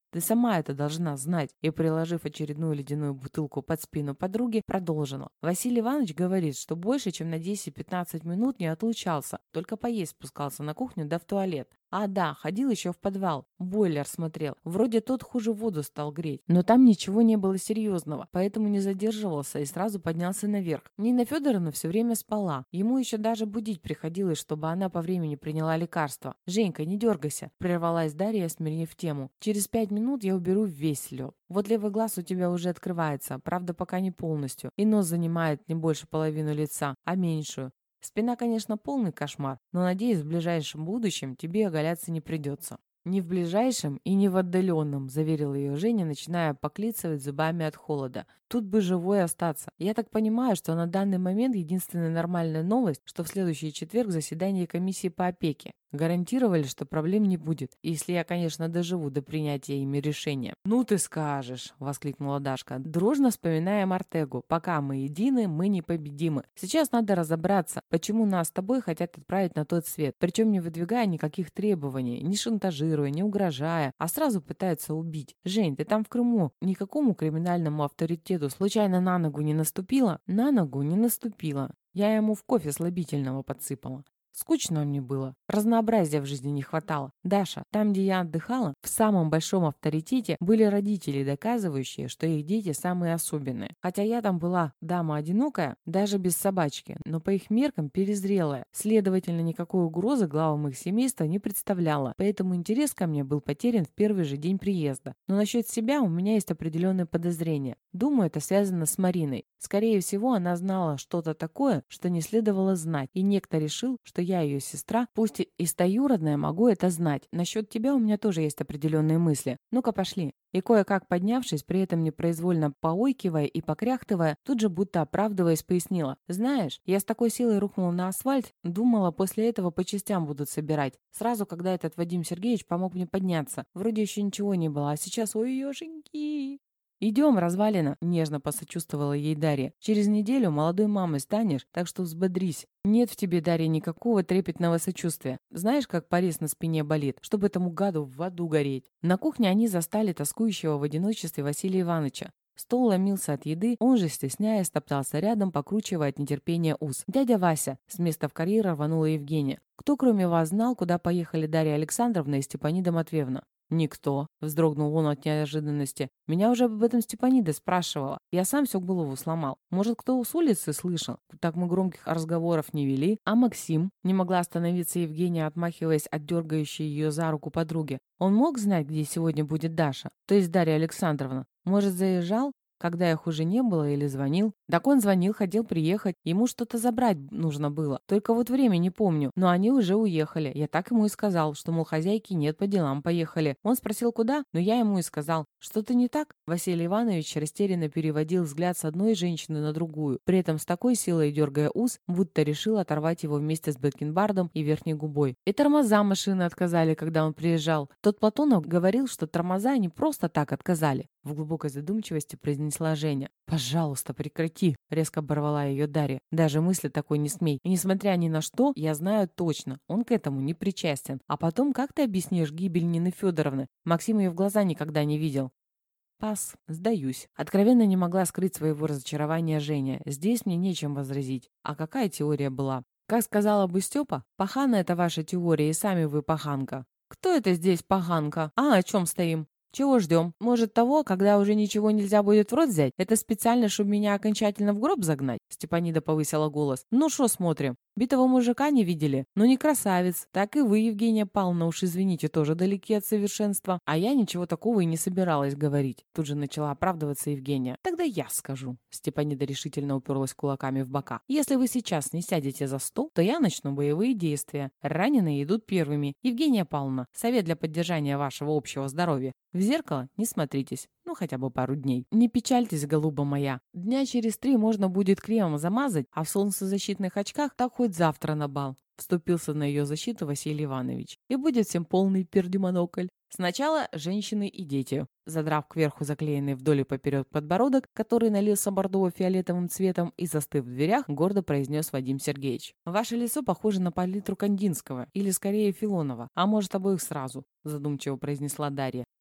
Ты сама это должна знать». И, приложив очередную ледяную бутылку под спину подруги, продолжила. Василий Иванович говорит, что больше, чем на 10-15 минут не отлучался, только поесть спускался на кухню да в туалет. А да, ходил еще в подвал, бойлер смотрел. Вроде тот хуже воду стал греть. Но там ничего не было серьезного, поэтому не задерживался и сразу поднялся наверх. Нина Федоровна все время спала. Ему еще даже будить приходилось, чтобы она по времени приняла лекарство. «Женька, не дергайся», — прервалась Дарья, сменив тему. «Через 5 минут я уберу весь лед. Вот левый глаз у тебя уже открывается, правда, пока не полностью. И нос занимает не больше половину лица, а меньшую. Спина, конечно, полный кошмар, но, надеюсь, в ближайшем будущем тебе оголяться не придется». «Не в ближайшем и не в отдаленном», — заверила ее Женя, начиная поклицывать зубами от холода. «Тут бы живой остаться. Я так понимаю, что на данный момент единственная нормальная новость, что в следующий четверг заседание комиссии по опеке. Гарантировали, что проблем не будет, если я, конечно, доживу до принятия ими решения». «Ну ты скажешь», — воскликнула Дашка. «Дружно вспоминаем Артегу. Пока мы едины, мы непобедимы. Сейчас надо разобраться, почему нас с тобой хотят отправить на тот свет, причем не выдвигая никаких требований, не шантажируя, не угрожая, а сразу пытаются убить. Жень, ты там в Крыму никакому криминальному авторитету случайно на ногу не наступила?» «На ногу не наступила. Я ему в кофе слабительного подсыпала. Скучно мне было. Разнообразия в жизни не хватало. Даша, там, где я отдыхала, в самом большом авторитете были родители, доказывающие, что их дети самые особенные. Хотя я там была дама одинокая, даже без собачки, но по их меркам перезрелая. Следовательно, никакой угрозы главам их семейства не представляла, поэтому интерес ко мне был потерян в первый же день приезда. Но насчет себя у меня есть определенные подозрения. Думаю, это связано с Мариной. Скорее всего, она знала что-то такое, что не следовало знать, и некто решил, что я ее сестра, пусть и стоюродная, могу это знать. Насчет тебя у меня тоже есть определенные мысли. Ну-ка, пошли». И кое-как поднявшись, при этом непроизвольно поойкивая и покряхтывая, тут же будто оправдываясь, пояснила. «Знаешь, я с такой силой рухнула на асфальт, думала, после этого по частям будут собирать. Сразу, когда этот Вадим Сергеевич помог мне подняться. Вроде еще ничего не было, а сейчас, ой-ешеньки». «Идем, развалина», — нежно посочувствовала ей Дарья. «Через неделю молодой мамой станешь, так что взбодрись. Нет в тебе, Дарья, никакого трепетного сочувствия. Знаешь, как порез на спине болит, чтобы этому гаду в аду гореть». На кухне они застали тоскующего в одиночестве Василия Ивановича. Стол ломился от еды, он же, стесняясь, топтался рядом, покручивая от нетерпения ус. «Дядя Вася!» — с места в карьер рванула Евгения. «Кто, кроме вас, знал, куда поехали Дарья Александровна и Степанида Матвеевна?» «Никто», — вздрогнул он от неожиданности. «Меня уже об этом Степанида спрашивала. Я сам всю голову сломал. Может, кто с улицы слышал? Так мы громких разговоров не вели. А Максим?» Не могла остановиться Евгения, отмахиваясь от дергающей ее за руку подруги. «Он мог знать, где сегодня будет Даша? То есть Дарья Александровна? Может, заезжал, когда их уже не было, или звонил?» «Так он звонил, хотел приехать. Ему что-то забрать нужно было. Только вот время не помню. Но они уже уехали. Я так ему и сказал, что, мол, хозяйки нет, по делам поехали. Он спросил, куда, но я ему и сказал. Что-то не так?» Василий Иванович растерянно переводил взгляд с одной женщины на другую, при этом с такой силой дергая ус, будто решил оторвать его вместе с бакенбардом и верхней губой. «И тормоза машины отказали, когда он приезжал. Тот Платонов говорил, что тормоза не просто так отказали», — в глубокой задумчивости произнесла Женя. «Пожалуйста, прекрати», — резко оборвала ее Дарья. «Даже мысли такой не смей. И несмотря ни на что, я знаю точно, он к этому не причастен. А потом, как ты объяснишь гибель Нины Федоровны? Максим ее в глаза никогда не видел». «Пас, сдаюсь». Откровенно не могла скрыть своего разочарования Женя. «Здесь мне нечем возразить. А какая теория была? Как сказала бы Степа, пахана это ваша теория, и сами вы паханка». «Кто это здесь паханка? А о чем стоим? Чего ждем? Может, того, когда уже ничего нельзя будет в рот взять? Это специально, чтобы меня окончательно в гроб загнать?» Степанида повысила голос. «Ну шо смотрим? Битого мужика не видели? Ну не красавец. Так и вы, Евгения Павловна, уж извините, тоже далеки от совершенства. А я ничего такого и не собиралась говорить». Тут же начала оправдываться Евгения. «Тогда я скажу». Степанида решительно уперлась кулаками в бока. «Если вы сейчас не сядете за стол, то я начну боевые действия. Раненые идут первыми. Евгения Павловна, совет для поддержания вашего общего здоровья. В зеркало не смотритесь. Ну, хотя бы пару дней. Не печальтесь, голуба моя. Дня через 3 можно будет кремом замазать, а в солнцезащитных очках так хоть завтра на бал». Вступился на ее защиту Василий Иванович. «И будет всем полный пердемонокль. Сначала женщины и дети». Задрав кверху заклеенный вдоль и поперек подбородок, который налился бордово-фиолетовым цветом и застыв в дверях, гордо произнес Вадим Сергеевич. «Ваше лицо похоже на палитру Кандинского, или скорее Филонова, а может обоих сразу», задумчиво произнесла Дарья.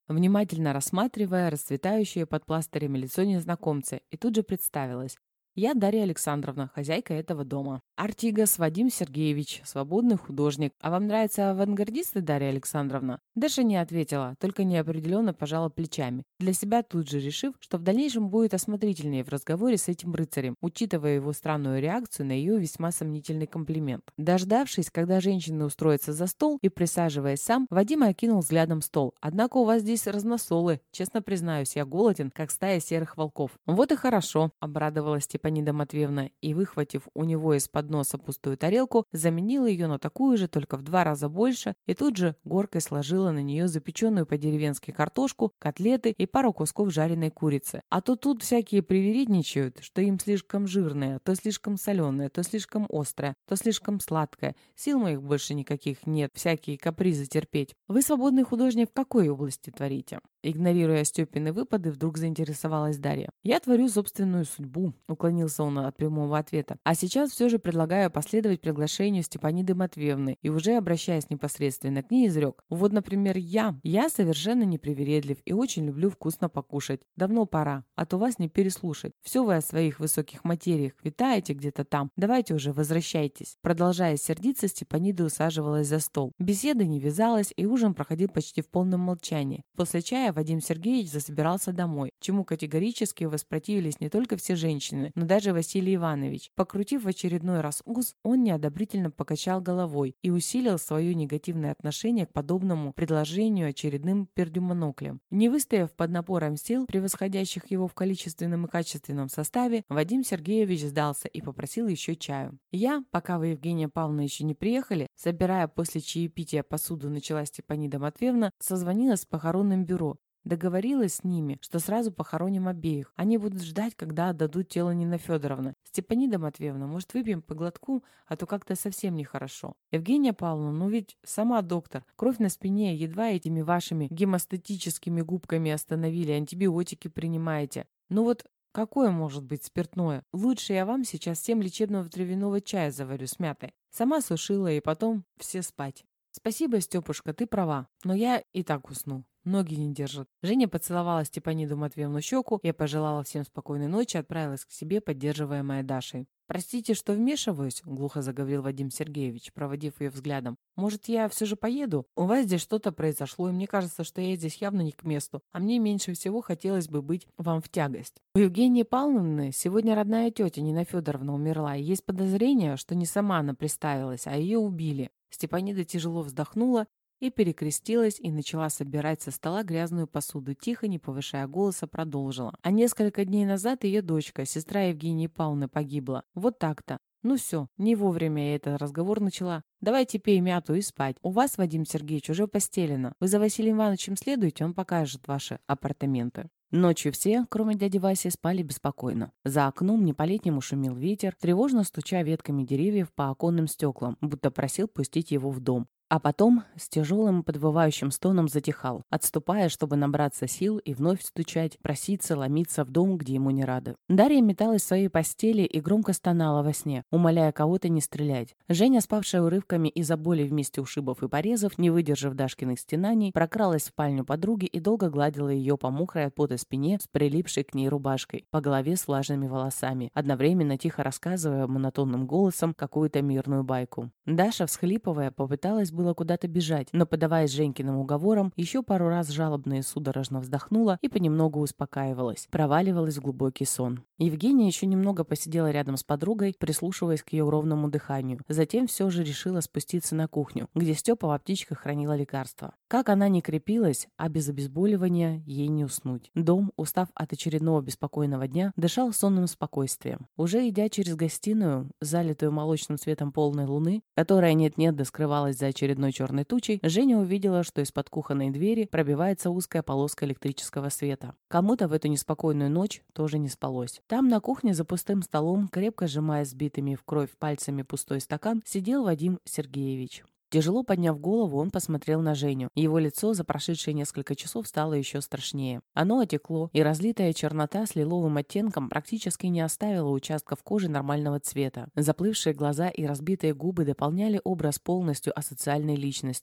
внимательно рассматривая расцветающее под пластырями лицо незнакомца, и тут же представилась. «Я Дарья Александровна, хозяйка этого дома». «Артигас Вадим Сергеевич, свободный художник. А вам нравятся авангардисты, Дарья Александровна?» Даша не ответила, только неопределенно пожала плечами, для себя тут же решив, что в дальнейшем будет осмотрительнее в разговоре с этим рыцарем, учитывая его странную реакцию на ее весьма сомнительный комплимент. Дождавшись, когда женщины устроятся за стол и присаживаясь сам, Вадим окинул взглядом стол. «Однако у вас здесь разносолы. Честно признаюсь, я голоден, как стая серых волков». «Вот и хорошо», — обрадовалась Степанида Матвеевна и, выхватив у него из-под носа пустую тарелку, заменила ее на такую же, только в 2 раза больше, и тут же горкой сложила на нее запеченную по-деревенски картошку, котлеты и пару кусков жареной курицы. А то тут всякие привередничают, что им слишком жирное, то слишком соленое, то слишком острое, то слишком сладкое. Сил моих больше никаких нет, всякие капризы терпеть. Вы свободный художник в какой области творите? Игнорируя Степины выпады, вдруг заинтересовалась Дарья. «Я творю собственную судьбу», — уклонился он от прямого ответа. «А сейчас все же предлагаю последовать приглашению Степаниды Матвеевны и уже обращаясь непосредственно к ней изрек. Вот, например, я совершенно непривередлив и очень люблю вкусно покушать. Давно пора, а то вас не переслушать. Все вы о своих высоких материях витаете где-то там. Давайте уже возвращайтесь». Продолжая сердиться, Степанида усаживалась за стол. Беседа не вязалась, и ужин проходил почти в полном молчании. После чая Вадим Сергеевич засобирался домой, чему категорически воспротивились не только все женщины, но даже Василий Иванович. Покрутив в очередной раз ус, он неодобрительно покачал головой и усилил свое негативное отношение к подобному предложению очередным пердюмоноклем. Не выстояв под напором сил, превосходящих его в количественном и качественном составе, Вадим Сергеевич сдался и попросил еще чаю. «Я, пока вы, Евгения Павловна, еще не приехали, собирая после чаепития посуду, начала Степанида Матвеевна, созвонилась с похоронным бюро. Договорилась с ними, что сразу похороним обеих. Они будут ждать, когда отдадут тело Нины Федоровны. Степанида Матвеевна, может, выпьем по глотку, а то как-то совсем нехорошо. Евгения Павловна, ну ведь сама доктор. Кровь на спине, едва этими вашими гемостатическими губками остановили, антибиотики принимаете. Ну вот какое может быть спиртное? Лучше я вам сейчас всем лечебного травяного чая заварю с мятой. Сама сушила и потом все спать. Спасибо, Степушка, ты права, но я и так усну. Ноги не держат. Женя поцеловала Степаниду Матвеевну щеку и пожелала всем спокойной ночи, отправилась к себе, поддерживаемая Дашей. «Простите, что вмешиваюсь», — глухо заговорил Вадим Сергеевич, проводив ее взглядом. «Может, я все же поеду? У вас здесь что-то произошло, и мне кажется, что я здесь явно не к месту, а мне меньше всего хотелось бы быть вам в тягость. У Евгении Павловны сегодня родная тетя Нина Федоровна умерла, и есть подозрение, что не сама она приставилась, а ее убили». Степанида тяжело вздохнула и перекрестилась и начала собирать со стола грязную посуду, тихо, не повышая голоса, продолжила. А несколько дней назад ее дочка, сестра Евгении Павловны, погибла. Вот так-то. Ну все, не вовремя я этот разговор начала. Давайте пей мяту и спать. У вас, Вадим Сергеевич, уже постелено. Вы за Василием Ивановичем следуете, он покажет ваши апартаменты. Ночью все, кроме дяди Васи, спали беспокойно. За окном не по-летнему шумел ветер, тревожно стуча ветками деревьев по оконным стеклам, будто просил пустить его в дом. А потом с тяжелым подвывающим стоном затихал, отступая, чтобы набраться сил и вновь стучать, проситься, ломиться в дом, где ему не рады. Дарья металась в своей постели и громко стонала во сне, умоляя кого-то не стрелять. Женя, спавшая урывками из-за боли в месте ушибов и порезов, не выдержав Дашкиных стенаний, прокралась в спальню подруги и долго гладила ее по мокрой от пота спине с прилипшей к ней рубашкой, по голове с влажными волосами, одновременно тихо рассказывая монотонным голосом какую-то мирную байку. Даша, всхлипывая, попыталась было куда-то бежать, но, подаваясь Женькиным уговорам, еще пару раз жалобно и судорожно вздохнула и понемногу успокаивалась, проваливалась в глубокий сон. Евгения еще немного посидела рядом с подругой, прислушиваясь к ее ровному дыханию. Затем все же решила спуститься на кухню, где Степа в аптечках хранила лекарства. Как она ни крепилась, а без обезболивания ей не уснуть. Дом, устав от очередного беспокойного дня, дышал сонным спокойствием. Уже идя через гостиную, залитую молочным светом полной луны, которая нет-нет да скрывалась за очередной черной тучей, Женя увидела, что из-под кухонной двери пробивается узкая полоска электрического света. Кому-то в эту неспокойную ночь тоже не спалось. Там на кухне за пустым столом, крепко сжимая сбитыми в кровь пальцами пустой стакан, сидел Вадим Сергеевич. Тяжело подняв голову, он посмотрел на Женю. Его лицо за прошедшие несколько часов стало еще страшнее. Оно отекло, и разлитая чернота с лиловым оттенком практически не оставила участков кожи нормального цвета. Заплывшие глаза и разбитые губы дополняли образ полностью асоциальной личности.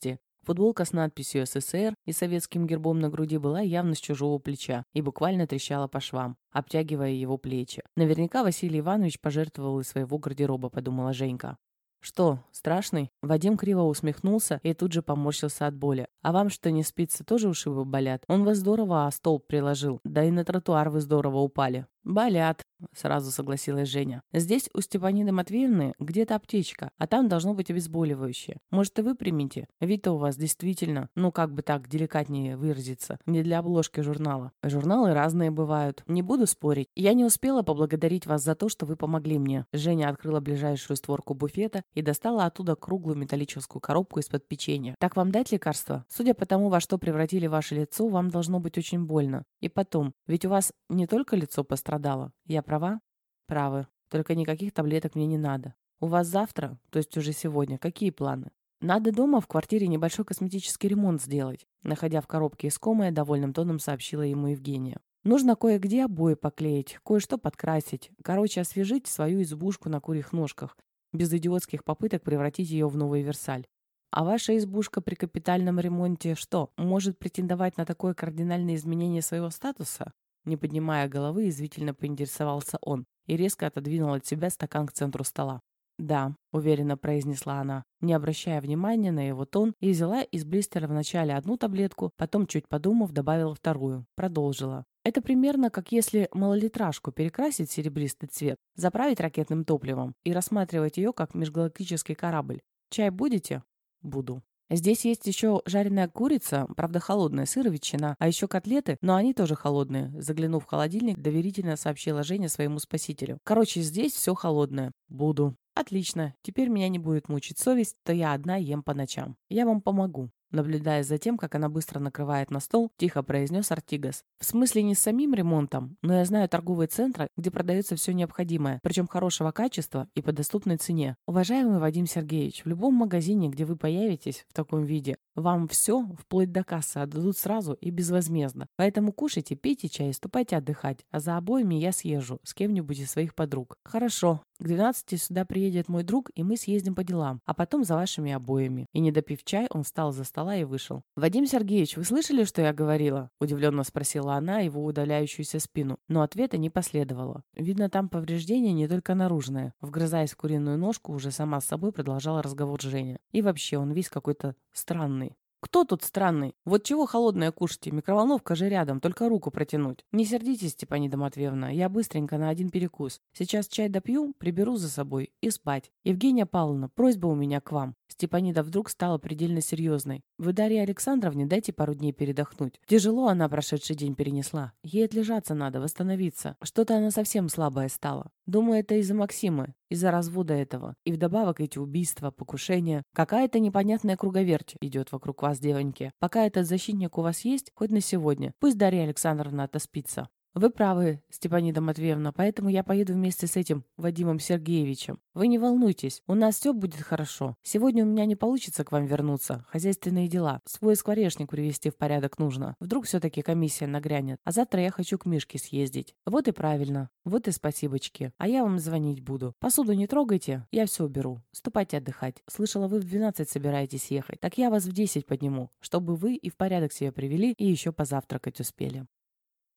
Футболка с надписью «СССР» и советским гербом на груди была явно с чужого плеча и буквально трещала по швам, обтягивая его плечи. Наверняка Василий Иванович пожертвовал из своего гардероба, подумала Женька. «Что, страшный?» Вадим криво усмехнулся и тут же поморщился от боли. «А вам что, не спится, тоже ушибы болят? Он вас здорово о столб приложил, да и на тротуар вы здорово упали». «Болят», — сразу согласилась Женя. «Здесь у Степаниды Матвеевны где-то аптечка, а там должно быть обезболивающее. Может, и вы примите? Вид-то у вас действительно, ну как бы так деликатнее выразиться, не для обложки журнала. Журналы разные бывают. Не буду спорить. Я не успела поблагодарить вас за то, что вы помогли мне». Женя открыла ближайшую створку буфета и достала оттуда круглую металлическую коробку из-под печенья. «Так вам дать лекарство? Судя по тому, во что превратили ваше лицо, вам должно быть очень больно. И потом, ведь у вас не только лицо пострадало. Я права?» «Правы. Только никаких таблеток мне не надо. У вас завтра, то есть уже сегодня, какие планы?» «Надо дома в квартире небольшой косметический ремонт сделать», находя в коробке искомое, довольным тоном сообщила ему Евгения. «Нужно кое-где обои поклеить, кое-что подкрасить. Короче, освежить свою избушку на курьих ножках, без идиотских попыток превратить ее в новый Версаль. А ваша избушка при капитальном ремонте что, может претендовать на такое кардинальное изменение своего статуса?» Не поднимая головы, извительно поинтересовался он и резко отодвинул от себя стакан к центру стола. «Да», — уверенно произнесла она, не обращая внимания на его тон, и взяла из блистера вначале одну таблетку, потом, чуть подумав, добавила вторую. Продолжила. «Это примерно как если малолитражку перекрасить в серебристый цвет, заправить ракетным топливом и рассматривать ее как межгалактический корабль. Чай будете?» «Буду». «Здесь есть еще жареная курица, правда холодная, сыр и ветчина, а еще котлеты, но они тоже холодные», заглянув в холодильник, доверительно сообщила Женя своему спасителю. «Короче, здесь все холодное». «Буду». «Отлично. Теперь меня не будет мучить совесть, то я одна ем по ночам. Я вам помогу». Наблюдая за тем, как она быстро накрывает на стол, тихо произнес Артигас. «В смысле не с самим ремонтом, но я знаю торговые центры, где продается все необходимое, причем хорошего качества и по доступной цене. Уважаемый Вадим Сергеевич, в любом магазине, где вы появитесь в таком виде, вам все, вплоть до кассы, отдадут сразу и безвозмездно. Поэтому кушайте, пейте чай и ступайте отдыхать, а за обоями я съезжу с кем-нибудь из своих подруг». «Хорошо. К 12 сюда приедет мой друг, и мы съездим по делам, а потом за вашими обоями». И не допив чай, он встал за стола и вышел. «Вадим Сергеевич, вы слышали, что я говорила?» Удивленно спросила она его удаляющуюся спину, но ответа не последовало. Видно, там повреждение не только наружное. Вгрызаясь в куриную ножку, уже сама с собой продолжала разговор Женя. И вообще, он весь какой-то странный. «Кто тут странный? Вот чего холодное кушайте? Микроволновка же рядом, только руку протянуть». «Не сердитесь, Степанида Матвеевна, я быстренько на один перекус. Сейчас чай допью, приберу за собой и спать. Евгения Павловна, просьба у меня к вам». Степанида вдруг стала предельно серьезной. «Вы Дарье Александровне дайте пару дней передохнуть. Тяжело она прошедший день перенесла. Ей отлежаться надо, восстановиться. Что-то она совсем слабая стала. Думаю, это из-за Максима, из-за развода этого. И вдобавок эти убийства, покушения. Какая-то непонятная круговерть идет вокруг вас, девоньки. Пока этот защитник у вас есть, хоть на сегодня. Пусть Дарья Александровна отоспится». «Вы правы, Степанида Матвеевна, поэтому я поеду вместе с этим Вадимом Сергеевичем. Вы не волнуйтесь, у нас все будет хорошо. Сегодня у меня не получится к вам вернуться. Хозяйственные дела. Свой скворечник привести в порядок нужно. Вдруг все-таки комиссия нагрянет. А завтра я хочу к Мишке съездить». «Вот и правильно. Вот и спасибочки. А я вам звонить буду. Посуду не трогайте, я все уберу. Ступайте отдыхать. Слышала, вы в 12 собираетесь ехать. Так я вас в 10 подниму, чтобы вы и в порядок себя привели и еще позавтракать успели».